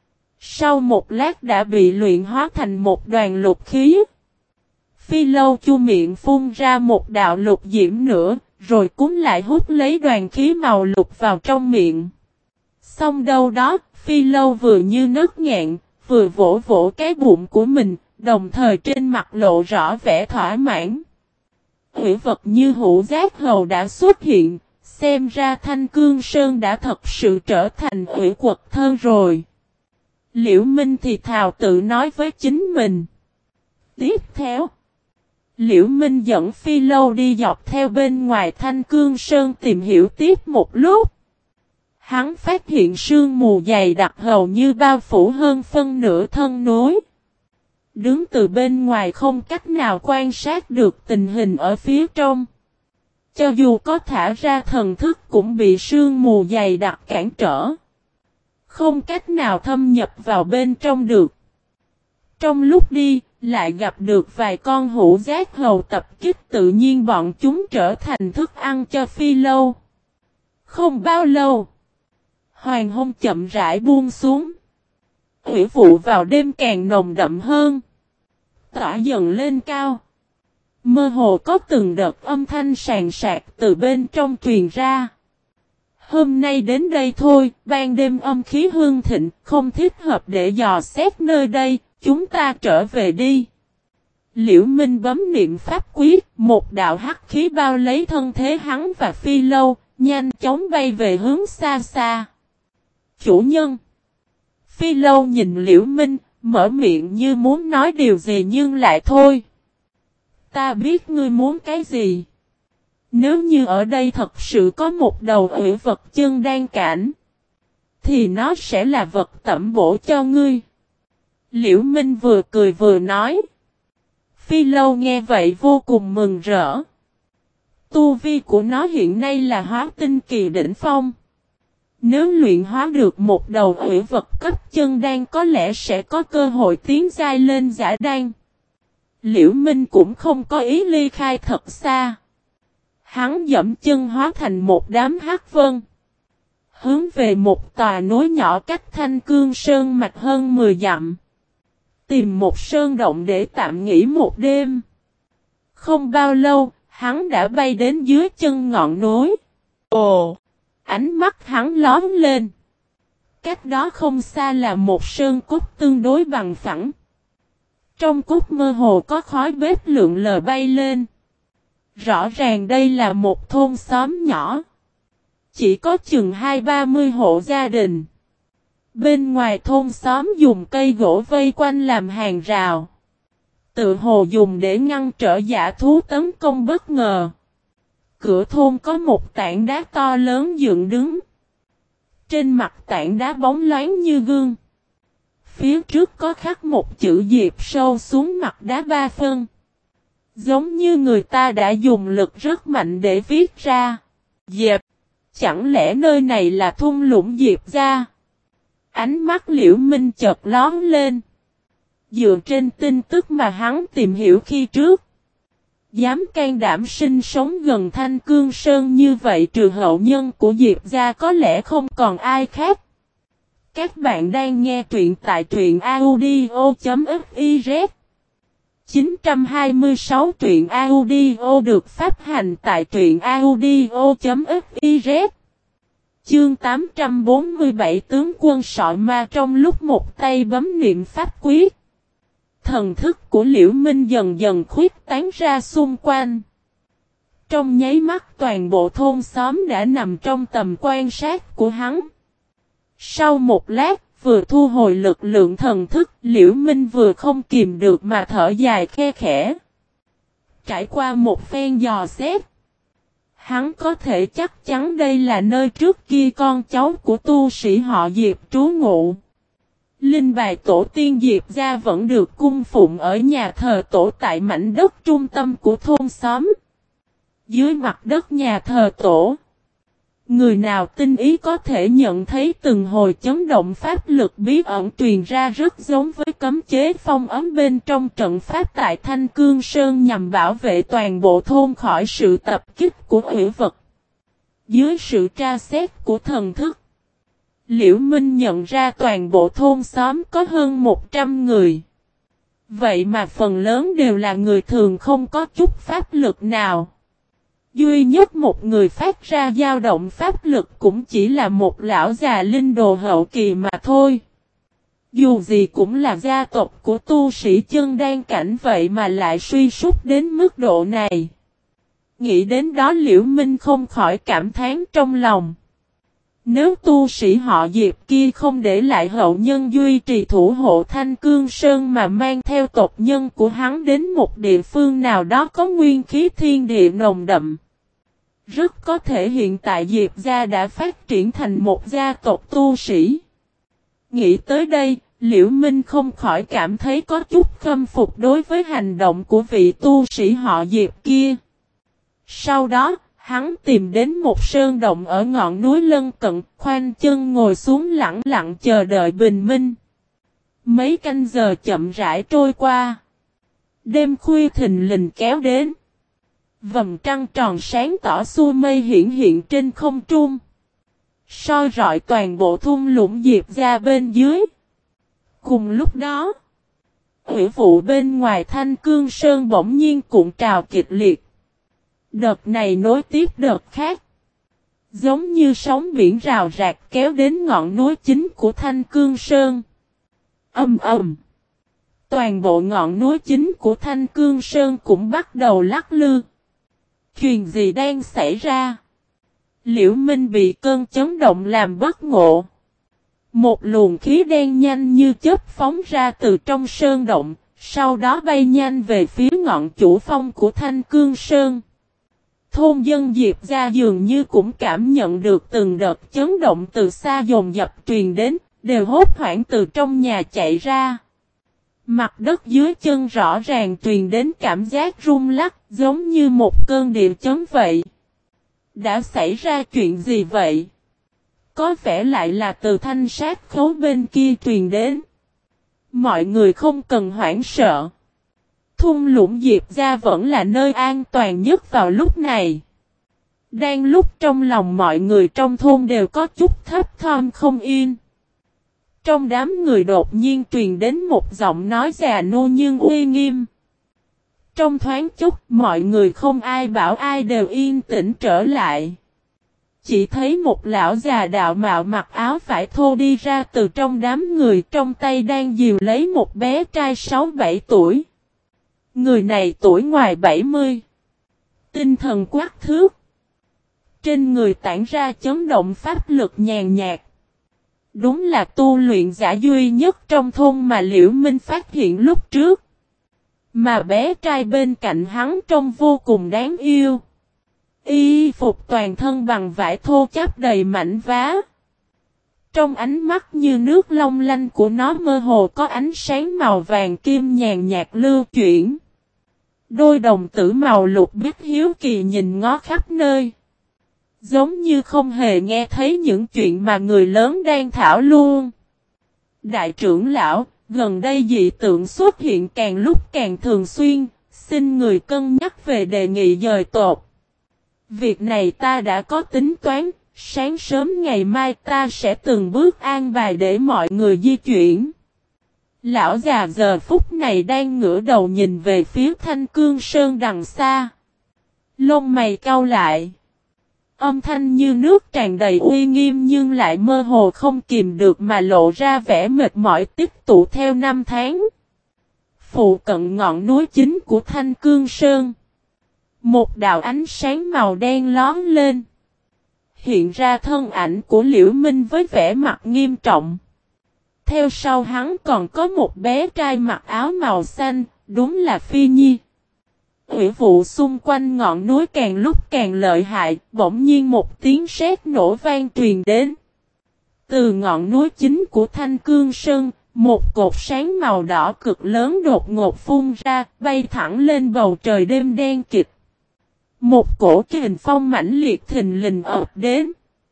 Sau một lát đã bị luyện hóa thành một đoàn lục khí. Phi Lâu chu miệng phun ra một đạo lục diễm nữa, rồi cuốn lại hút lấy đoàn khí màu lục vào trong miệng. Xong đâu đó, Phi Lâu vừa như nấc nghẹn, vừa vỗ vỗ cái bụng của mình, đồng thời trên mặt lộ rõ vẻ thỏa mãn. Hủy vật như hữu giác hầu đã xuất hiện, xem ra Thanh Cương Sơn đã thật sự trở thành hủy quật thơ rồi. Liễu Minh thì thào tự nói với chính mình. Tiếp theo, Liễu Minh dẫn Phi Lâu đi dọc theo bên ngoài Thanh Cương Sơn tìm hiểu tiếp một lúc. Hắn phát hiện sương mù dày đặc hầu như bao phủ hơn phân nửa thân núi. Đứng từ bên ngoài không cách nào quan sát được tình hình ở phía trong. Cho dù có thả ra thần thức cũng bị sương mù dày đặc cản trở. Không cách nào thâm nhập vào bên trong được. Trong lúc đi, lại gặp được vài con hữu giác hầu tập kích, tự nhiên bọn chúng trở thành thức ăn cho Phi Lâu. Không bao lâu, hoàng hôn chậm rãi buông xuống. Hủy vụ vào đêm càng nồng đậm hơn. Tỏa dần lên cao. Mơ hồ có từng đợt âm thanh sàn sạc từ bên trong truyền ra. Hôm nay đến đây thôi, ban đêm âm khí hương thịnh, không thích hợp để dò xét nơi đây, chúng ta trở về đi. Liễu Minh bấm niệm pháp quyết, một đạo hắc khí bao lấy thân thế hắn và Phi Lâu, nhanh chóng bay về hướng xa xa. Chủ nhân. Phi Lâu nhìn Liễu Minh, mở miệng như muốn nói điều gì nhưng lại thôi. Ta biết ngươi muốn cái gì. Nếu như ở đây thật sự có một đầu ủy vật chân đang cản, thì nó sẽ là vật tẩm bổ cho ngươi. Liễu Minh vừa cười vừa nói. Phi Lâu nghe vậy vô cùng mừng rỡ. Tu vi của nó hiện nay là hóa tinh kỳ đỉnh phong. Nếu luyện hóa được một đầu ủy vật cấp chân đan có lẽ sẽ có cơ hội tiến giai lên giả đan. Liễu Minh cũng không có ý ly khai thật xa. Hắn dẫm chân hóa thành một đám hắc vân. Hướng về một tòa núi nhỏ cách Thanh Cương Sơn mạch hơn 10 dặm. Tìm một sơn động để tạm nghỉ một đêm. Không bao lâu, hắn đã bay đến dưới chân ngọn núi. Ồ! Ánh mắt hắn lóm lên. Cách đó không xa là một sơn cốt tương đối bằng phẳng. Trong cốt mơ hồ có khói bếp lượn lờ bay lên. Rõ ràng đây là một thôn xóm nhỏ. Chỉ có chừng 20-30 hộ gia đình. Bên ngoài thôn xóm dùng cây gỗ vây quanh làm hàng rào. Tự hồ dùng để ngăn trở dã thú tấn công bất ngờ. Cửa thôn có một tảng đá to lớn dựng đứng. Trên mặt tảng đá bóng loáng như gương. Phía trước có khắc một chữ diệp sâu xuống mặt đá 3 phân. Giống như người ta đã dùng lực rất mạnh để viết ra. Diệp. Chẳng lẽ nơi này là thung lũng Diệp gia? Ánh mắt Liễu Minh chợt lóm lên. Dựa trên tin tức mà hắn tìm hiểu khi trước. Dám can đảm sinh sống gần Thanh Cương Sơn như vậy trừ hậu nhân của Diệp gia có lẽ không còn ai khác. Các bạn đang nghe truyện tại truyện audio.fiz 926 truyện audio được phát hành tại truyện audio.fiz Chương 847 tướng quân sọi ma. Trong lúc một tay bấm niệm pháp quyết, thần thức của Liễu Minh dần dần khuyết tán ra xung quanh. Trong nháy mắt toàn bộ thôn xóm đã nằm trong tầm quan sát của hắn. Sau một lát, vừa thu hồi lực lượng thần thức, Liễu Minh vừa không kìm được mà thở dài khe khẽ. Trải qua một phen dò xét, hắn có thể chắc chắn đây là nơi trước kia con cháu của tu sĩ họ Diệp trú ngụ. Linh bài tổ tiên Diệp gia vẫn được cung phụng ở nhà thờ tổ tại mảnh đất trung tâm của thôn xóm. Dưới mặt đất nhà thờ tổ, Người nào tinh ý có thể nhận thấy từng hồi chấn động pháp lực bí ẩn truyền ra rất giống với cấm chế phong ấn bên trong trận pháp tại Thanh Cương Sơn nhằm bảo vệ toàn bộ thôn khỏi sự tập kích của hủy vật. Dưới sự tra xét của thần thức, Liễu Minh nhận ra toàn bộ thôn xóm có hơn 100 người. Vậy mà phần lớn đều là người thường không có chút pháp lực nào. Duy nhất một người phát ra dao động pháp lực cũng chỉ là một lão già linh đồ hậu kỳ mà thôi. Dù gì cũng là gia tộc của tu sĩ chân đan cảnh vậy mà lại suy sút đến mức độ này. Nghĩ đến đó Liễu Minh không khỏi cảm thán trong lòng. Nếu tu sĩ họ Diệp kia không để lại hậu nhân duy trì thủ hộ Thanh Cương Sơn mà mang theo tộc nhân của hắn đến một địa phương nào đó có nguyên khí thiên địa nồng đậm. Rất có thể hiện tại Diệp gia đã phát triển thành một gia tộc tu sĩ. Nghĩ tới đây, Liễu Minh không khỏi cảm thấy có chút khâm phục đối với hành động của vị tu sĩ họ Diệp kia. Sau đó, hắn tìm đến một sơn động ở ngọn núi lân cận, khoanh chân ngồi xuống lặng lặng chờ đợi bình minh. Mấy canh giờ chậm rãi trôi qua. Đêm khuya thình lình kéo đến. Vầng trăng tròn sáng tỏ xuôi mây hiển hiện trên không trung. Soi rọi toàn bộ thung lũng Diệp gia bên dưới. Cùng lúc đó, hủy vụ bên ngoài Thanh Cương Sơn bỗng nhiên cuộn trào kịch liệt. Đợt này nối tiếp đợt khác. Giống như sóng biển rào rạc kéo đến ngọn núi chính của Thanh Cương Sơn. Ầm ầm. Toàn bộ ngọn núi chính của Thanh Cương Sơn cũng bắt đầu lắc lư. Chuyện gì đang xảy ra? Liễu Minh bị cơn chấn động làm bất ngộ. Một luồng khí đen nhanh như chớp phóng ra từ trong sơn động, sau đó bay nhanh về phía ngọn chủ phong của Thanh Cương Sơn. Thôn dân Diệp gia dường như cũng cảm nhận được từng đợt chấn động từ xa dồn dập truyền đến, đều hốt hoảng từ trong nhà chạy ra. Mặt đất dưới chân rõ ràng truyền đến cảm giác rung lắc, giống như một cơn địa chấn vậy. Đã xảy ra chuyện gì vậy? Có vẻ lại là từ thanh sát khấu bên kia truyền đến. Mọi người không cần hoảng sợ. Thung lũng Diệp gia vẫn là nơi an toàn nhất vào lúc này. Đang lúc trong lòng mọi người trong thôn đều có chút thấp thỏm không yên. Trong đám người đột nhiên truyền đến một giọng nói già nua nhưng uy nghiêm. Trong thoáng chốc mọi người không ai bảo ai đều yên tĩnh trở lại. Chỉ thấy một lão già đạo mạo mặc áo vải thô đi ra từ trong đám người, trong tay đang dìu lấy một bé trai 6-7 tuổi. Người này tuổi ngoài 70. Tinh thần quắc thước. Trên người tản ra chấn động pháp lực nhàn nhạt. Đúng là tu luyện giả duy nhất trong thôn mà Liễu Minh phát hiện lúc trước. Mà bé trai bên cạnh hắn trông vô cùng đáng yêu. Y phục toàn thân bằng vải thô chắp đầy mảnh vá. Trong ánh mắt như nước long lanh của nó mơ hồ có ánh sáng màu vàng kim nhàn nhạt lưu chuyển. Đôi đồng tử màu lục biết hiếu kỳ nhìn ngó khắp nơi. Giống như không hề nghe thấy những chuyện mà người lớn đang thảo luận. Đại trưởng lão, gần đây dị tượng xuất hiện càng lúc càng thường xuyên, xin người cân nhắc về đề nghị dời tộc. Việc này ta đã có tính toán, sáng sớm ngày mai ta sẽ từng bước an bài để mọi người di chuyển. Lão già giờ phút này đang ngửa đầu nhìn về phía Thanh Cương Sơn đằng xa. Lông mày cau lại. Âm thanh như nước tràn đầy uy nghiêm nhưng lại mơ hồ không kìm được mà lộ ra vẻ mệt mỏi tích tụ theo năm tháng. Phụ cận ngọn núi chính của Thanh Cương Sơn. Một đạo ánh sáng màu đen lóm lên. Hiện ra thân ảnh của Liễu Minh với vẻ mặt nghiêm trọng. Theo sau hắn còn có một bé trai mặc áo màu xanh, đúng là Phi Nhi. Hủy vụ xung quanh ngọn núi càng lúc càng lợi hại, bỗng nhiên một tiếng sét nổ vang truyền đến. Từ ngọn núi chính của Thanh Cương Sơn, một cột sáng màu đỏ cực lớn đột ngột phun ra, bay thẳng lên bầu trời đêm đen kịt. Một cổ kình phong mãnh liệt thình lình ập đến.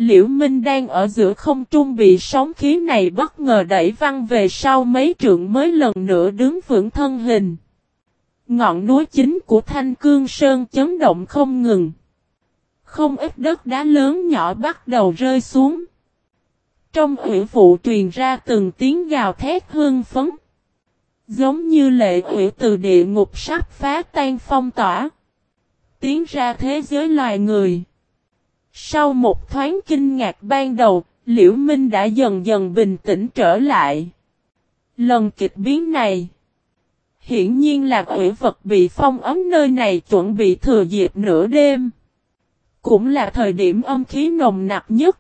Liễu Minh đang ở giữa không trung bị sóng khí này bất ngờ đẩy văng về sau mấy trượng mới lần nữa đứng vững thân hình. Ngọn núi chính của Thanh Cương Sơn chấn động không ngừng. Không ít đất đá lớn nhỏ bắt đầu rơi xuống. Trong ủy vụ truyền ra từng tiếng gào thét hưng phấn. Giống như lệ ủy từ địa ngục sắp phá tan phong tỏa. Tiến ra thế giới loài người. Sau một thoáng kinh ngạc ban đầu, Liễu Minh đã dần dần bình tĩnh trở lại. Lần kịch biến này, hiển nhiên là quỷ vật bị phong ấn nơi này chuẩn bị thừa dịp nửa đêm. Cũng là thời điểm âm khí nồng nặc nhất.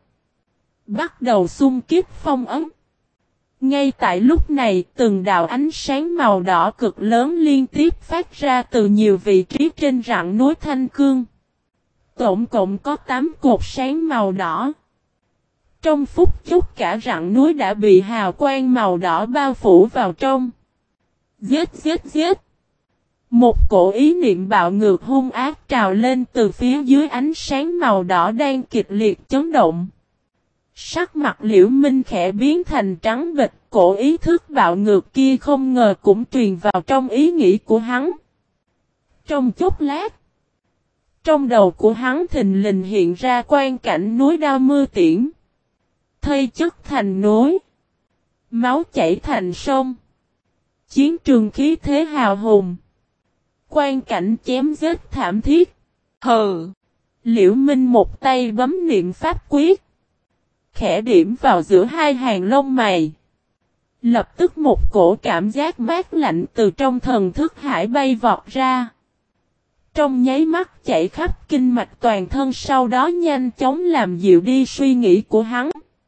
Bắt đầu xung kích phong ấn. Ngay tại lúc này, từng đạo ánh sáng màu đỏ cực lớn liên tiếp phát ra từ nhiều vị trí trên rặng núi Thanh Cương. Tổng cộng có 8 cột sáng màu đỏ. Trong phút chốc cả rặng núi đã bị hào quang màu đỏ bao phủ vào trong. Giết giết giết! Một cổ ý niệm bạo ngược hung ác trào lên từ phía dưới ánh sáng màu đỏ đang kịch liệt chấn động. Sắc mặt Liễu Minh khẽ biến thành trắng bệch, cổ ý thức bạo ngược kia không ngờ cũng truyền vào trong ý nghĩ của hắn. Trong chốc lát, trong đầu của hắn thình lình hiện ra quang cảnh núi Đao Mưa Tiễn. Thây chất thành núi, máu chảy thành sông. Chiến trường khí thế hào hùng. Quang cảnh chém giết thảm thiết. Hừ! Liễu Minh một tay bấm niệm pháp quyết. Khẽ điểm vào giữa hai hàng lông mày. Lập tức một cổ cảm giác mát lạnh từ trong thần thức hải bay vọt ra. Trong nháy mắt chảy khắp kinh mạch toàn thân, sau đó nhanh chóng làm dịu đi suy nghĩ của hắn.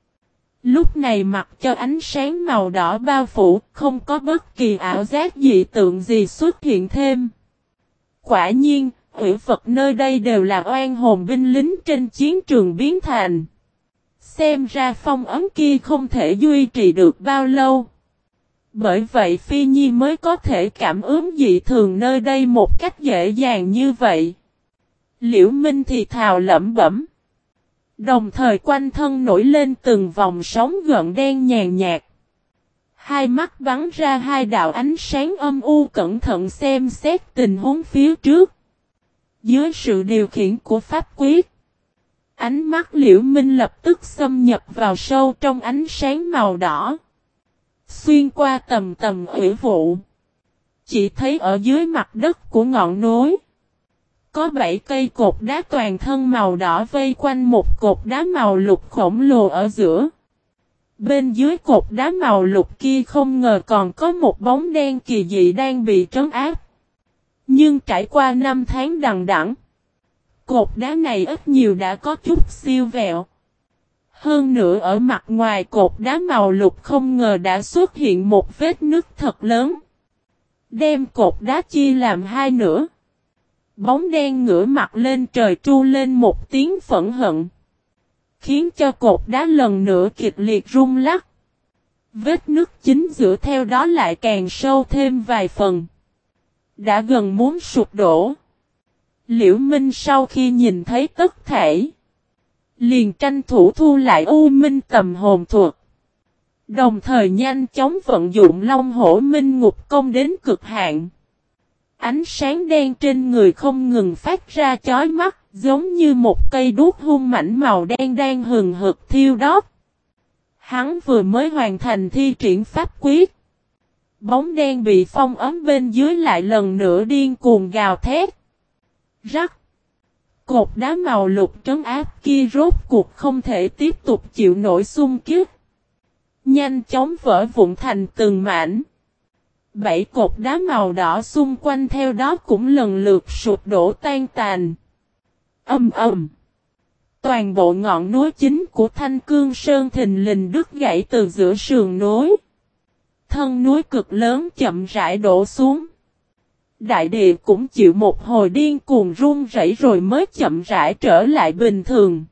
Lúc này mặc cho ánh sáng màu đỏ bao phủ, không có bất kỳ ảo giác dị tượng gì xuất hiện thêm. Quả nhiên, quỷ vật nơi đây đều là oan hồn binh lính trên chiến trường biến thành. Xem ra phong ấn kia không thể duy trì được bao lâu. Bởi vậy Phi Nhi mới có thể cảm ứng dị thường nơi đây một cách dễ dàng như vậy. Liễu Minh thì thào lẩm bẩm. Đồng thời quanh thân nổi lên từng vòng sóng gợn đen nhàn nhạt. Hai mắt bắn ra hai đạo ánh sáng âm u, cẩn thận xem xét tình huống phía trước. Dưới sự điều khiển của pháp quyết, ánh mắt Liễu Minh lập tức xâm nhập vào sâu trong ánh sáng màu đỏ. Xuyên qua tầm tầm ủy vụ, chỉ thấy ở dưới mặt đất của ngọn núi có 7 cây cột đá toàn thân màu đỏ vây quanh một cột đá màu lục khổng lồ ở giữa. Bên dưới cột đá màu lục kia không ngờ còn có một bóng đen kỳ dị đang bị trấn áp. Nhưng trải qua 5 tháng đằng đẵng, cột đá này ít nhiều đã có chút siêu vẹo. Hơn nữa ở mặt ngoài cột đá màu lục không ngờ đã xuất hiện một vết nứt thật lớn. Đem cột đá chia làm hai nửa. Bóng đen ngửa mặt lên trời tru lên một tiếng phẫn hận. Khiến cho cột đá lần nữa kịch liệt rung lắc. Vết nứt chính giữa theo đó lại càng sâu thêm vài phần. Đã gần muốn sụp đổ. Liễu Minh sau khi nhìn thấy tất thảy, liền tranh thủ thu lại U Minh Tầm Hồn Thuật. Đồng thời nhanh chóng vận dụng Long Hổ Minh Ngục Công đến cực hạn. Ánh sáng đen trên người không ngừng phát ra chói mắt, giống như một cây đuốc hung mãnh màu đen đang hừng hực thiêu đốt. Hắn vừa mới hoàn thành thi triển pháp quyết. Bóng đen bị phong ấm bên dưới lại lần nữa điên cuồng gào thét. Rắc. Cột đá màu lục trấn áp kia rốt cuộc không thể tiếp tục chịu nổi xung kích. Nhanh chóng vỡ vụn thành từng mảnh. 7 cột đá màu đỏ xung quanh theo đó cũng lần lượt sụp đổ tan tàn. Ầm ầm. Toàn bộ ngọn núi chính của Thanh Cương Sơn thình lình đứt gãy từ giữa sườn núi. Thân núi cực lớn chậm rãi đổ xuống. Đại địa cũng chịu một hồi điên cuồng run rẩy rồi mới chậm rãi trở lại bình thường.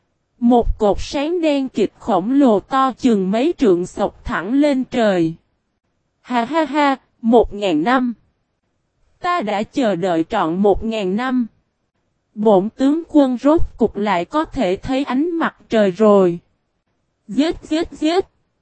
Một cột sáng đen kịt khổng lồ to chừng mấy trượng xộc thẳng lên trời. Ha ha ha, 1000 năm. Ta đã chờ đợi trọn 1000 năm. Bổn tướng quân rốt cục lại có thể thấy ánh mặt trời rồi. Giết giết giết.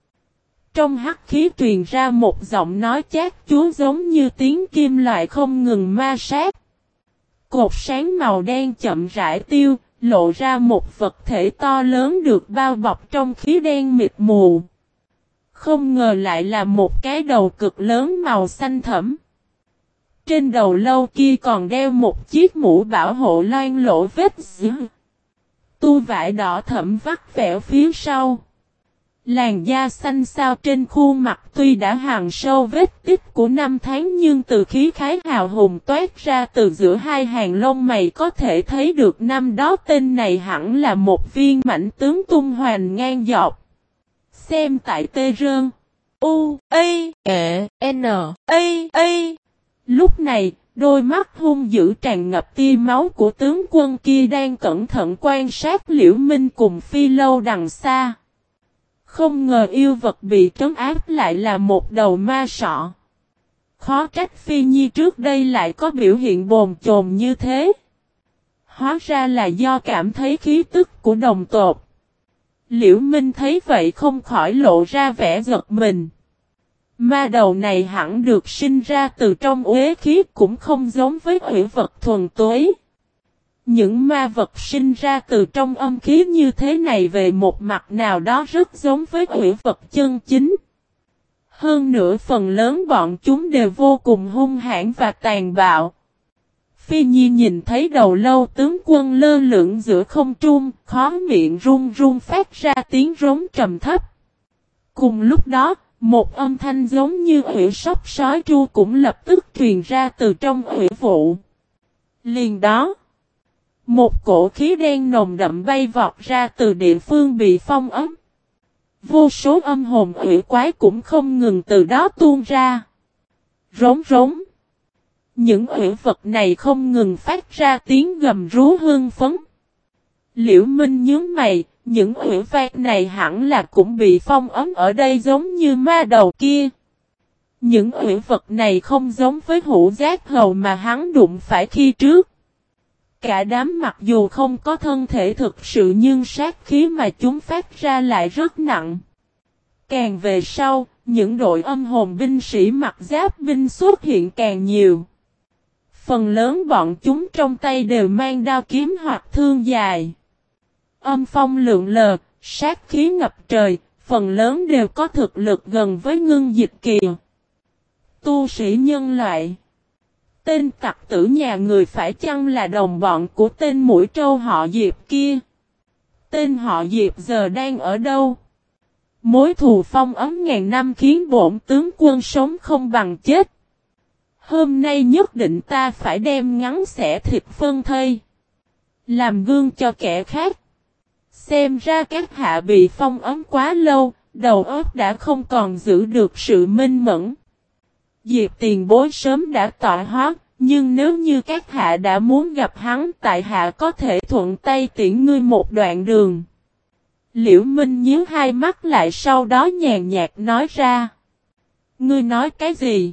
Trong hắc khí truyền ra một giọng nói chát chúa giống như tiếng kim loại không ngừng ma sát. Cột sáng màu đen chậm rãi tiêu, lộ ra một vật thể to lớn được bao bọc trong khí đen mịt mù. Không ngờ lại là một cái đầu cực lớn màu xanh thẫm. Trên đầu lâu kia còn đeo một chiếc mũ bảo hộ loang lỗ vết dữ. Tu vải đỏ thẫm vắt vẻo phía sau. Làn da xanh xao trên khuôn mặt tuy đã hằn sâu vết tích của năm tháng nhưng từ khí khái hào hùng toát ra từ giữa hai hàng lông mày có thể thấy được năm đó tên này hẳn là một viên mãnh tướng tung hoành ngang dọc. Xem tại Tê Rơn. U, A, E, N, A. Lúc này, đôi mắt hung dữ tràn ngập tia máu của tướng quân kia đang cẩn thận quan sát Liễu Minh cùng Phi Lâu đằng xa. Không ngờ yêu vật bị trấn áp lại là một đầu ma sọ. Khó trách Phi Nhi trước đây lại có biểu hiện bồn chồn như thế. Hóa ra là do cảm thấy khí tức của đồng tộc. Liễu Minh thấy vậy không khỏi lộ ra vẻ giật mình. Ma đầu này hẳn được sinh ra từ trong uế khí cũng không giống với ủy vật thuần túy. Những ma vật sinh ra từ trong âm khí như thế này về một mặt nào đó rất giống với ủy vật chân chính. Hơn nữa phần lớn bọn chúng đều vô cùng hung hãn và tàn bạo. Phi Nhi nhìn thấy đầu lâu tướng quân lơ lửng giữa không trung, khó miệng run run phát ra tiếng rống trầm thấp. Cùng lúc đó, một âm thanh giống như ủy sóc sói tru cũng lập tức truyền ra từ trong ủy vụ. Liền đó, một cổ khí đen nồng đậm bay vọt ra từ địa phương bị phong ấm. Vô số âm hồn ủy quái cũng không ngừng từ đó tuôn ra. Rống rống. Những ủy vật này không ngừng phát ra tiếng gầm rú hưng phấn. Liễu Minh nhướng mày, những ủy vật này hẳn là cũng bị phong ấm ở đây giống như ma đầu kia. Những ủy vật này không giống với hữu giác hầu mà hắn đụng phải khi trước. Cả đám mặc dù không có thân thể thực sự nhưng sát khí mà chúng phát ra lại rất nặng. Càng về sau, những đội âm hồn binh sĩ mặc giáp binh xuất hiện càng nhiều. Phần lớn bọn chúng trong tay đều mang đao kiếm hoặc thương dài. Âm phong lượn lờ, sát khí ngập trời, phần lớn đều có thực lực gần với Ngưng Dịch Kỳ. Tu sĩ nhân loại. Tên tặc tử nhà người phải chăng là đồng bọn của tên mũi trâu họ Diệp kia? Tên họ Diệp giờ đang ở đâu? Mối thù phong ấm ngàn năm khiến bổn tướng quân sống không bằng chết. Hôm nay nhất định ta phải đem ngắn xẻ thịt phân thây. Làm gương cho kẻ khác. Xem ra các hạ bị phong ấm quá lâu, đầu óc đã không còn giữ được sự minh mẫn. Diệp tiền bối sớm đã tọa hóa, nhưng nếu như các hạ đã muốn gặp hắn, tại hạ có thể thuận tay tiễn ngươi một đoạn đường. Liễu Minh nhíu hai mắt lại sau đó nhàn nhạt nói ra. Ngươi nói cái gì?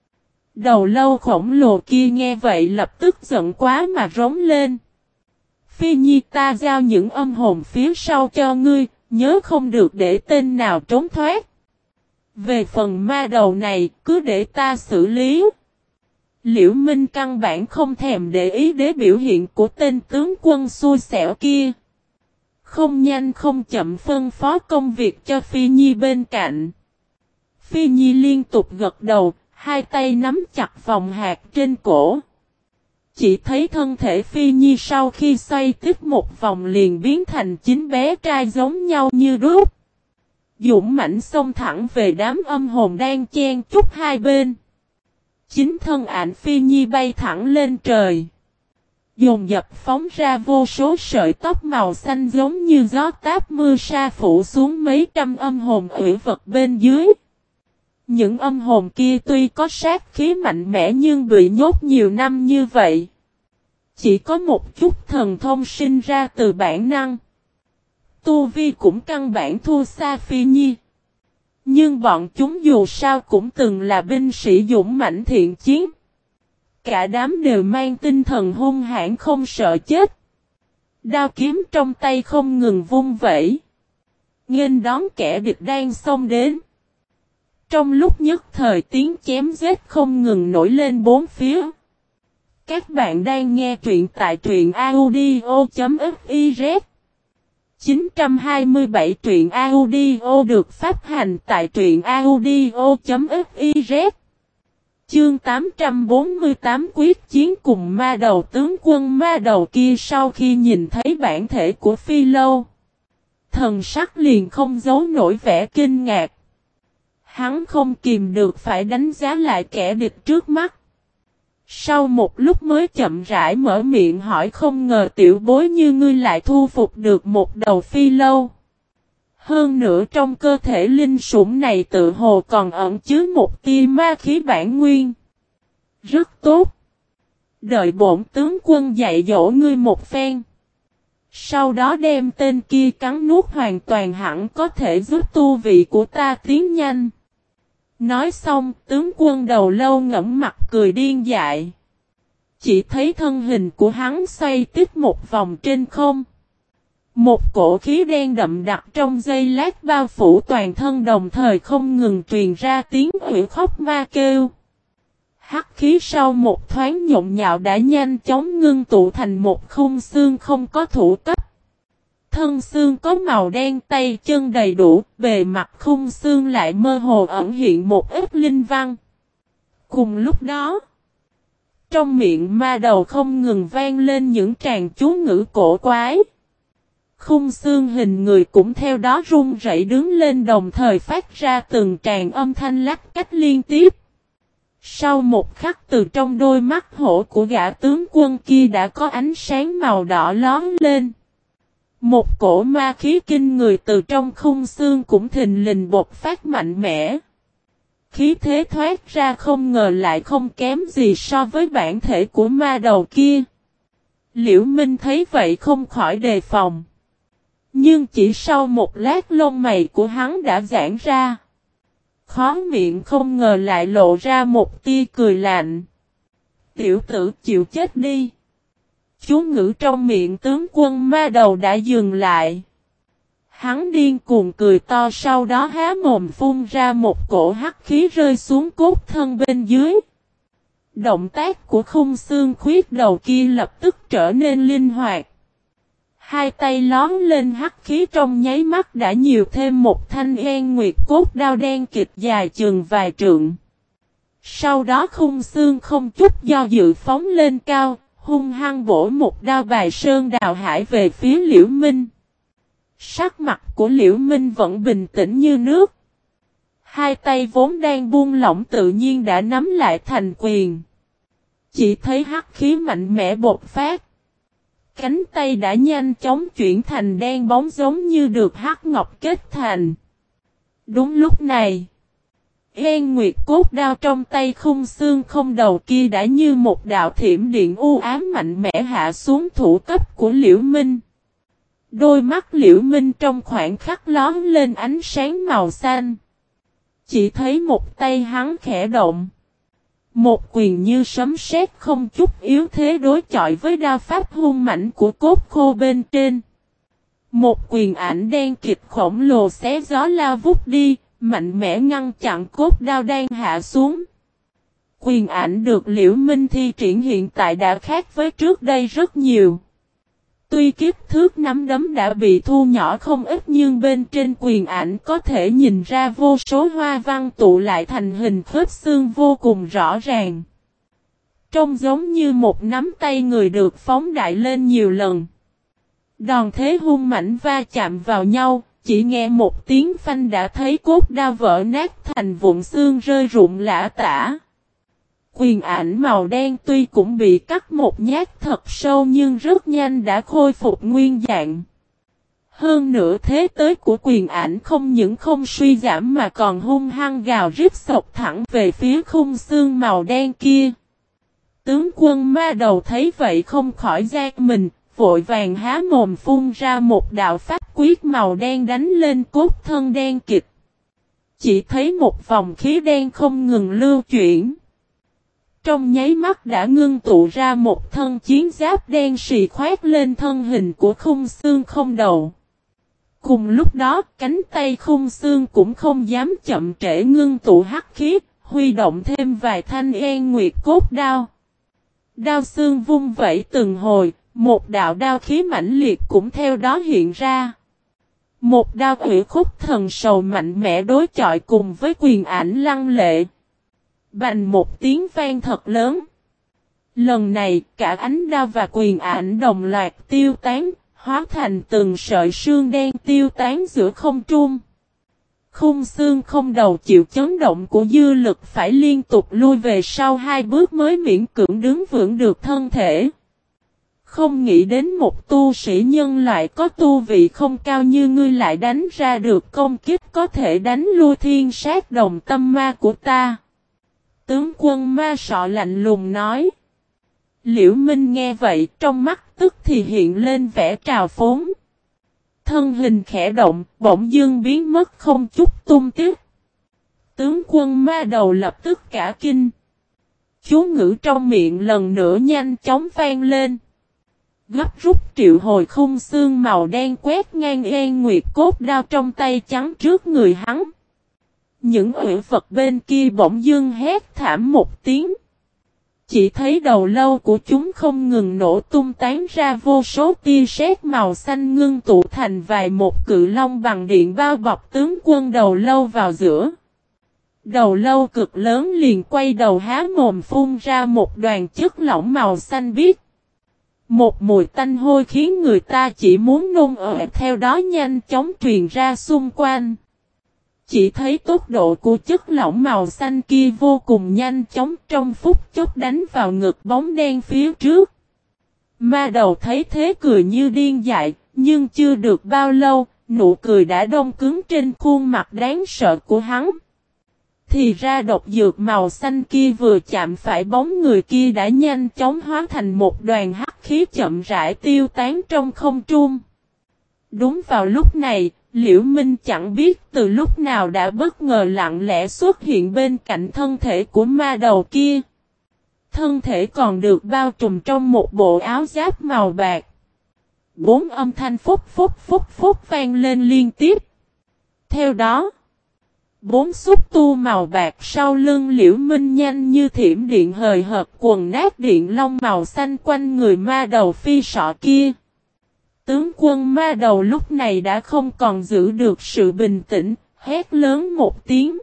Đầu lâu khổng lồ kia nghe vậy lập tức giận quá mà rống lên. Phi Nhi, ta giao những âm hồn phía sau cho ngươi, nhớ không được để tên nào trốn thoát. Về phần ma đầu này, cứ để ta xử lý. Liễu Minh căn bản không thèm để ý đến biểu hiện của tên tướng quân xui xẻo kia. Không nhanh không chậm phân phó công việc cho Phi Nhi bên cạnh. Phi Nhi liên tục gật đầu, hai tay nắm chặt vòng hạt trên cổ. Chỉ thấy thân thể Phi Nhi sau khi xoay tiếp một vòng liền biến thành 9 bé trai giống nhau như đúc. Dũng mãnh xông thẳng về đám âm hồn đang chen chúc hai bên. 9 thân ảnh Phi Nhi bay thẳng lên trời. Dồn dập phóng ra vô số sợi tóc màu xanh giống như gió táp mưa sa phủ xuống mấy trăm âm hồn ủy vật bên dưới. Những âm hồn kia tuy có sát khí mạnh mẽ nhưng bị nhốt nhiều năm như vậy. Chỉ có một chút thần thông sinh ra từ bản năng. Tu vi cũng căn bản thua xa Phi Nhi. Nhưng bọn chúng dù sao cũng từng là binh sĩ dũng mãnh thiện chiến. cả đám đều mang tinh thần hung hãn không sợ chết. Đao kiếm trong tay không ngừng vung vẩy, nghênh đón kẻ địch đang xông đến. Trong lúc nhất thời tiếng chém giết không ngừng nổi lên bốn phía. Các bạn đang nghe truyện tại truyện audio.fiz 927 truyện audio được phát hành tại truyện audio.fiz. Chương 848 quyết chiến cùng ma đầu. Tướng quân ma đầu kia sau khi nhìn thấy bản thể của Phi Lâu, thần sắc liền không giấu nổi vẻ kinh ngạc. Hắn không kìm được phải đánh giá lại kẻ địch trước mắt. Sau một lúc mới chậm rãi mở miệng hỏi, không ngờ tiểu bối như ngươi lại thu phục được một đầu Phi Lâu. Hơn nữa trong cơ thể linh sủng này tự hồ còn ẩn chứa một tia ma khí bản nguyên. Rất tốt. Đợi bổn tướng quân dạy dỗ ngươi một phen. Sau đó đem tên kia cắn nuốt hoàn toàn, hẳn có thể giúp tu vị của ta tiến nhanh. Nói xong, tướng quân đầu lâu ngẫm mặt cười điên dại. Chỉ thấy thân hình của hắn xoay tiếp một vòng trên không. Một cổ khí đen đậm đặc trong giây lát bao phủ toàn thân, đồng thời không ngừng truyền ra tiếng ủy khóc ma kêu. Hắc khí sau một thoáng nhộn nhạo đã nhanh chóng ngưng tụ thành một khung xương không có thủ cấp. Thân xương có màu đen, tay chân đầy đủ, bề mặt khung xương lại mơ hồ ẩn hiện một ít linh văn. Cùng lúc đó, trong miệng ma đầu không ngừng vang lên những tràng chú ngữ cổ quái. Khung xương hình người cũng theo đó run rẩy đứng lên, đồng thời phát ra từng tràng âm thanh lách cách liên tiếp. Sau một khắc, từ trong đôi mắt hổ của gã tướng quân kia đã có ánh sáng màu đỏ lóe lên. Một cổ ma khí kinh người từ trong khung xương cũng thình lình bộc phát mạnh mẽ. Khí thế thoát ra không ngờ lại không kém gì so với bản thể của ma đầu kia. Liễu Minh thấy vậy không khỏi đề phòng. Nhưng chỉ sau một lát lông mày của hắn đã giãn ra. Khóe miệng không ngờ lại lộ ra một tia cười lạnh. Tiểu tử chịu chết đi. Chú ngữ trong miệng tướng quân ma đầu đã dừng lại. Hắn điên cuồng cười to, sau đó há mồm phun ra một cổ hắc khí rơi xuống cốt thân bên dưới. Động tác của khung xương khuyết đầu kia lập tức trở nên linh hoạt. Hai tay lón lên hắc khí, trong nháy mắt đã nhiều thêm một thanh Yên Nguyệt cốt đao đen kịch dài chừng vài trượng. Sau đó khung xương không chút do dự phóng lên cao, hung hăng bổ một đao bài sơn đào hải về phía Liễu Minh. Sắc mặt của Liễu Minh vẫn bình tĩnh như nước. Hai tay vốn đang buông lỏng tự nhiên đã nắm lại thành quyền. Chỉ thấy hắc khí mạnh mẽ bộc phát. Cánh tay đã nhanh chóng chuyển thành đen bóng giống như được hắc ngọc kết thành. Đúng lúc này, Yên Nguyệt cốt đao trong tay khung xương không đầu kia đã như một đạo thiểm điện u ám mạnh mẽ hạ xuống thủ cấp của Liễu Minh. Đôi mắt Liễu Minh trong khoảnh khắc lóe lên ánh sáng màu xanh. Chỉ thấy một tay hắn khẽ động. Một quyền như sấm sét không chút yếu thế đối chọi với đao pháp hung mãnh của cốt khô bên trên. Một quyền ảnh đen kịch khổng lồ xé gió lao vút đi, mạnh mẽ ngăn chặn cốt đao đang hạ xuống. Quyền ảnh được Liễu Minh thi triển hiện tại đã khác với trước đây rất nhiều. Tuy kích thước nắm đấm đã bị thu nhỏ không ít, nhưng bên trên quyền ảnh có thể nhìn ra vô số hoa văn tụ lại thành hình khớp xương vô cùng rõ ràng. Trông giống như một nắm tay người được phóng đại lên nhiều lần. Đòn thế hung mãnh va chạm vào nhau, chỉ nghe một tiếng phanh đã thấy cốt đao vỡ nát thành vụn xương rơi rụng lả tả. Quyền ảnh màu đen tuy cũng bị cắt một nhát thật sâu nhưng rất nhanh đã khôi phục nguyên dạng. Hơn nữa thế tới của quyền ảnh không những không suy giảm mà còn hung hăng gào rít sộc thẳng về phía khung xương màu đen kia. Tướng quân ma đầu thấy vậy không khỏi giật mình, vội vàng há mồm phun ra một đạo pháp quyết màu đen đánh lên cốt thân đen kịch. Chỉ thấy một vòng khí đen không ngừng lưu chuyển. trong nháy mắt đã ngưng tụ ra một thân chiến giáp đen sì khoét lên thân hình của Khung Xương không đầu. Cùng lúc đó, cánh tay Khung Xương cũng không dám chậm trễ ngưng tụ hắc khí, huy động thêm vài thanh Yên Nguyệt cốt đao. Đao xương vung vẩy từng hồi, một đạo đao khí mãnh liệt cũng theo đó hiện ra. Một đao ủy khúc thần sầu mạnh mẽ đối chọi cùng với quyền ảnh lăng lệ. Bành một tiếng vang thật lớn. Lần này, cả ánh đao và quyền ảnh đồng loạt tiêu tán, hóa thành từng sợi sương đen tiêu tán giữa không trung. Khung Xương không đầu chịu chấn động của dư lực phải liên tục lui về sau 2 bước mới miễn cưỡng đứng vững được thân thể. Không nghĩ đến một tu sĩ nhân loại có tu vị không cao như ngươi lại đánh ra được công kích có thể đánh lui thiên sát đồng tâm ma của ta. Tướng quân Ma Sọ lạnh lùng nói. Liễu Minh nghe vậy trong mắt tức thì hiện lên vẻ trào phúng. Thân hình khẽ động, bỗng dưng biến mất không chút tung tích. Tướng quân Ma Đầu lập tức cả kinh. Chú ngữ trong miệng lần nữa nhanh chóng vang lên. Gấp rút triệu hồi Khung Xương màu đen quét ngang Yên Nguyệt cốt đao trong tay chắn trước người hắn. Những ủy vật bên kia bỗng dưng hét thảm một tiếng. Chỉ thấy đầu lâu của chúng không ngừng nổ tung tán ra vô số tia sét màu xanh ngưng tụ thành vài một cự long bằng điện bao bọc tướng quân đầu lâu vào giữa. Đầu lâu cực lớn liền quay đầu há mồm phun ra một đoàn chất lỏng màu xanh biếc. Một mùi tanh hôi khiến người ta chỉ muốn nôn ọe theo đó nhanh chóng truyền ra xung quanh. Chỉ thấy tốc độ của chất lỏng màu xanh kia vô cùng nhanh chóng trong phút chốc đánh vào ngực bóng đen phía trước. Ma Đầu thấy thế cười như điên dại, nhưng chưa được bao lâu, nụ cười đã đông cứng trên khuôn mặt đáng sợ của hắn. Thì ra độc dược màu xanh kia vừa chạm phải bóng người kia đã nhanh chóng hóa thành một đoàn hắc khí chậm rãi tiêu tán trong không trung. Đúng vào lúc này, Liễu Minh chẳng biết từ lúc nào đã bất ngờ lặng lẽ xuất hiện bên cạnh thân thể của Ma Đầu kia. Thân thể còn được bao trùm trong một bộ áo giáp màu bạc. 4 âm thanh phúc phúc phúc phúc vang lên liên tiếp. Theo đó, 4 xúc tu màu bạc sau lưng Liễu Minh nhanh như thiểm điện hời hợt quần nát điện long màu xanh quanh người Ma Đầu phi sọ kia. Tướng quân Ma Đầu lúc này đã không còn giữ được sự bình tĩnh, hét lớn một tiếng.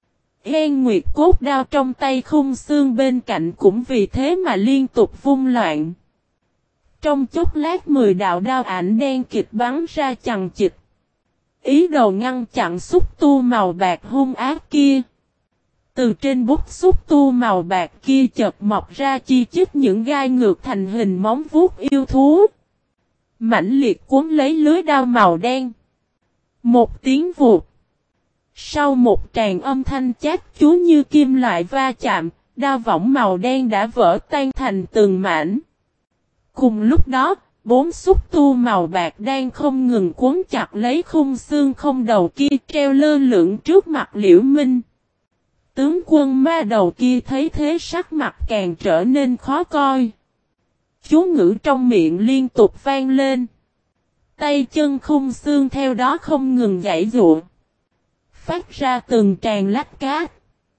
Yên Nguyệt cốt đao trong tay Khung Xương bên cạnh cũng vì thế mà liên tục vung loạn. Trong chốc lát 10 đạo đao ảnh đen kịch bắn ra chằng chịt. Ý đồ ngăn chặn xúc tu màu bạc hung ác kia. Từ trên bút xúc tu màu bạc kia chợt mọc ra chi chít những gai ngược thành hình móng vuốt yêu thú. Mãnh liệt cuốn lấy lưới đao màu đen. Một tiếng vụt. Sau một tràng âm thanh chát chúa như kim loại va chạm, đao võng màu đen đã vỡ tan thành từng mảnh. Cùng lúc đó, 4 xúc tu màu bạc đang không ngừng cuốn chặt lấy Khung Xương không đầu kia treo lơ lửng trước mặt Liễu Minh. Tướng quân Ma Đầu kia thấy thế sắc mặt càng trở nên khó coi. Chú ngữ trong miệng liên tục vang lên. Tay chân Khung Xương theo đó không ngừng giãy giụa. Phát ra từng tràng lách cát.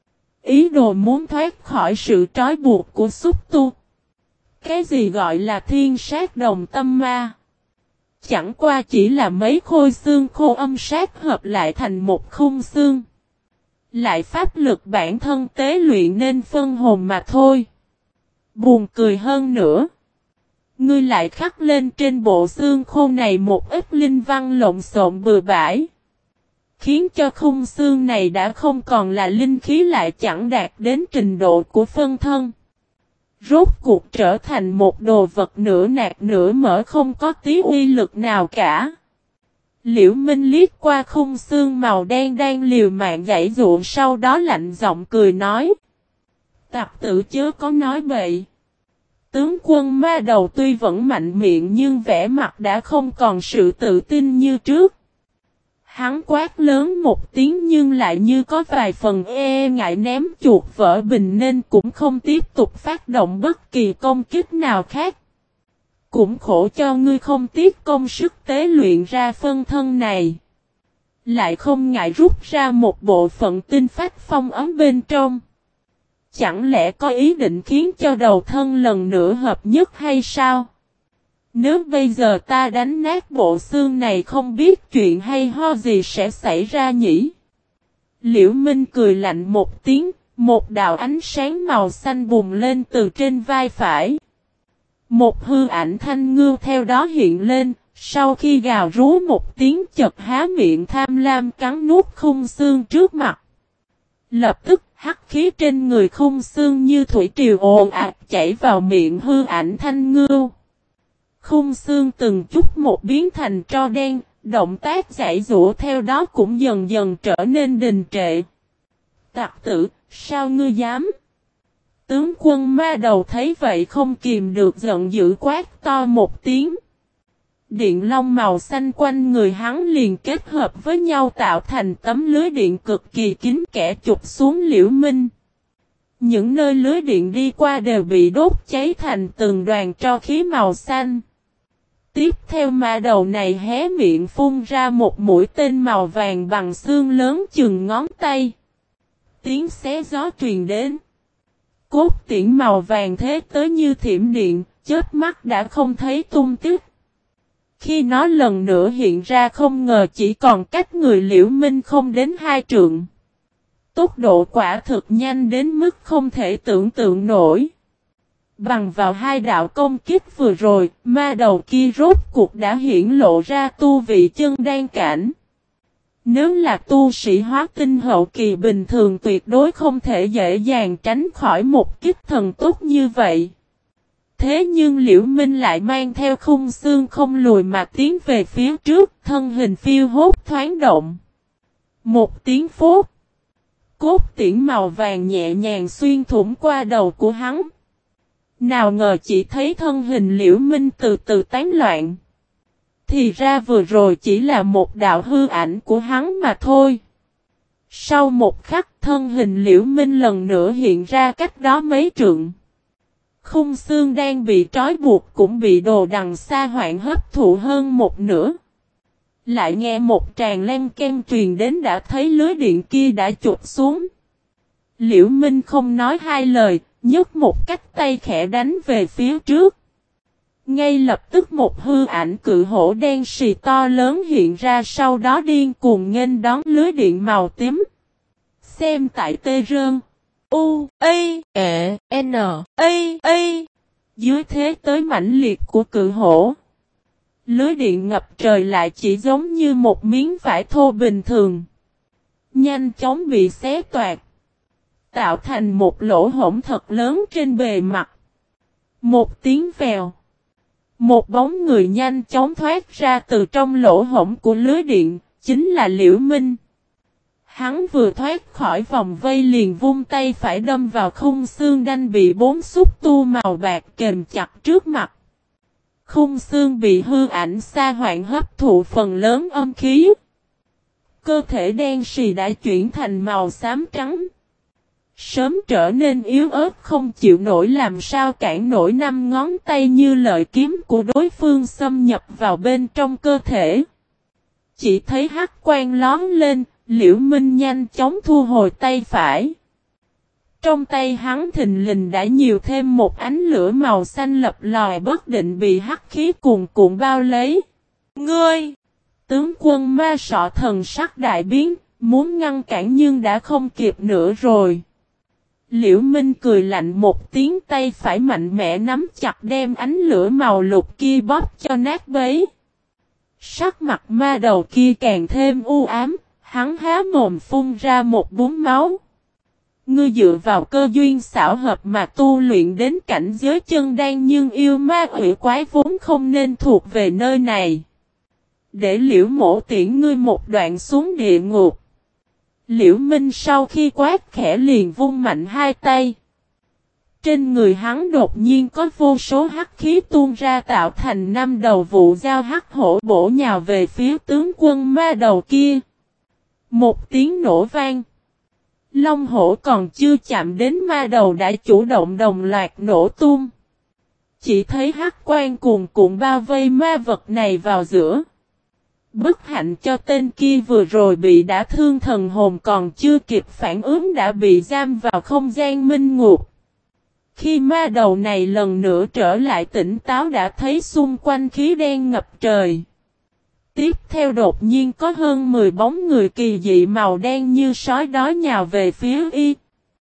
Ý đồ muốn thoát khỏi sự trói buộc của xúc tu. Cái gì gọi là thiên sát đồng tâm ma? Chẳng qua chỉ là mấy khôi xương khô âm sát hợp lại thành một khung xương. Lại pháp lực bản thân tế luyện nên phân hồn mà thôi. Buồn cười hơn nữa. Ngươi lại khắc lên trên bộ xương khô này một ít linh văn lộn xộn bừa bãi. Khiến cho khung xương này đã không còn là linh khí lại chẳng đạt đến trình độ của phân thân. Rốt cuộc trở thành một đồ vật nửa nạc nửa mở không có tí uy lực nào cả. Liễu Minh liếc qua khung xương màu đen đang liều mạng giãy giụa sau đó lạnh giọng cười nói. Tặc tử chớ có nói bậy. Tướng quân Ma Đầu tuy vẫn mạnh miệng nhưng vẻ mặt đã không còn sự tự tin như trước. Hắn quát lớn một tiếng nhưng lại như có vài phần ngại ném chuột vỡ bình nên cũng không tiếp tục phát động bất kỳ công kích nào khác. Cũng khổ cho ngươi không tiếc công sức tế luyện ra phân thân này. Lại không ngại rút ra một bộ phận tinh phách phong ấm bên trong. Chẳng lẽ có ý định khiến cho đầu thân lần nữa hợp nhất hay sao? Nếu bây giờ ta đánh nát bộ xương này không biết chuyện hay ho gì sẽ xảy ra nhỉ? Liễu Minh cười lạnh một tiếng, một đạo ánh sáng màu xanh bùng lên từ trên vai phải. Một hư ảnh thanh ngưu theo đó hiện lên, sau khi gào rú một tiếng chợt há miệng tham lam cắn nuốt khung xương trước mặt. Lập tức hắc khí trên người khung xương như thủy triều ồn ạt chảy vào miệng hư ảnh thanh ngưu. Khung xương từng chút một biến thành tro đen, động tác giãy giụa theo đó cũng dần dần trở nên đình trệ. Tặc tử, sao ngươi dám? Tướng quân ma đầu thấy vậy không kìm được giận dữ quát to một tiếng. Điện long màu xanh quanh người hắn liền kết hợp với nhau tạo thành tấm lưới điện cực kỳ kín kẽ chụp xuống Liễu Minh. Những nơi lưới điện đi qua đều bị đốt cháy thành từng đoàn tro khí màu xanh. Tiếp theo ma đầu này hé miệng phun ra một mũi tên màu vàng bằng xương lớn chừng ngón tay. Tiếng xé gió truyền đến. Cốt tiễn màu vàng thế tới như thiểm điện, chớp mắt đã không thấy tung tích. Khi nó lần nữa hiện ra không ngờ chỉ còn cách người Liễu Minh không đến 2 trượng. Tốc độ quả thực nhanh đến mức không thể tưởng tượng nổi. Bằng vào 2 đạo công kích vừa rồi, ma đầu kia rốt cuộc đã hiển lộ ra tu vị chân đan cảnh. Nếu là tu sĩ hóa tinh hậu kỳ bình thường tuyệt đối không thể dễ dàng tránh khỏi một kích thần tốt như vậy. Thế nhưng Liễu Minh lại mang theo khung xương không lùi mà tiến về phía trước, thân hình phiêu hốt thoáng động. Một tiếng phốt. Cốt tiễn màu vàng nhẹ nhàng xuyên thủng qua đầu của hắn. Nào ngờ chỉ thấy thân hình Liễu Minh từ từ tán loạn. Thì ra vừa rồi chỉ là một đạo hư ảnh của hắn mà thôi. Sau một khắc thân hình Liễu Minh lần nữa hiện ra cách đó mấy trượng. Khung xương đang bị trói buộc cũng bị đồ đằng xa hoạn hấp thụ hơn một nửa. Lại nghe một tràng len ken truyền đến đã thấy lưới điện kia đã chụp xuống. Liễu Minh không nói hai lời, nhấc một cách tay khẽ đánh về phía trước. Ngay lập tức một hư ảnh cự hổ đen xì to lớn hiện ra sau đó điên cuồng nghênh đón lưới điện màu tím. Xem tại tê rơn. U, A, E, N, A. Dưới thế tới mãnh liệt của cự hổ. Lưới điện ngập trời lại chỉ giống như một miếng vải thô bình thường. Nhanh chóng bị xé toạc. Tạo thành một lỗ hổng thật lớn trên bề mặt. Một tiếng vèo. Một bóng người nhanh chóng thoát ra từ trong lỗ hổng của lưới điện, chính là Liễu Minh. Hắn vừa thoát khỏi vòng vây liền vung tay phải đâm vào khung xương đanh bị 4 xúc tu màu bạc kềm chặt trước mặt. Khung xương bị hư ảnh xa hoạn hấp thụ phần lớn âm khí. Cơ thể đen xì đã chuyển thành màu xám trắng. Sớm trở nên yếu ớt không chịu nổi làm sao cản nổi 5 ngón tay như lợi kiếm của đối phương xâm nhập vào bên trong cơ thể. Chỉ thấy hắc quang lón lên, Liễu Minh nhanh chóng thu hồi tay phải. Trong tay hắn thình lình đã nhiều thêm một ánh lửa màu xanh lập lòi bất định bị hắc khí cuồn cuộn bao lấy. Ngươi! Tướng quân ma sọ thần sắc đại biến, muốn ngăn cản nhưng đã không kịp nữa rồi. Liễu Minh cười lạnh một tiếng tay phải mạnh mẽ nắm chặt đem ánh lửa màu lục kia bóp cho nát bấy. Sắc mặt ma đầu kia càng thêm u ám, hắn há mồm phun ra một búng máu. Ngươi dựa vào cơ duyên xảo hợp mà tu luyện đến cảnh giới chân đan nhưng yêu ma quỷ quái vốn không nên thuộc về nơi này. Để Liễu mổ tiễn ngươi một đoạn xuống địa ngục. Liễu Minh sau khi quát khẽ liền vung mạnh hai tay. Trên người hắn đột nhiên có vô số hắc khí tuôn ra tạo thành 5 đầu vụ dao hắc hổ bổ nhào về phía tướng quân ma đầu kia. Một tiếng nổ vang. Long hổ còn chưa chạm đến ma đầu đã chủ động đồng loạt nổ tung. Chỉ thấy hắc quang cuồn cuộn bao vây ma vật này vào giữa. Bất hạnh cho tên kia vừa rồi bị đả thương thần hồn còn chưa kịp phản ứng đã bị giam vào không gian minh ngục. Khi ma đầu này lần nữa trở lại tỉnh táo đã thấy xung quanh khí đen ngập trời. Tiếp theo đột nhiên có hơn 10 bóng người kỳ dị màu đen như sói đói nhào về phía y.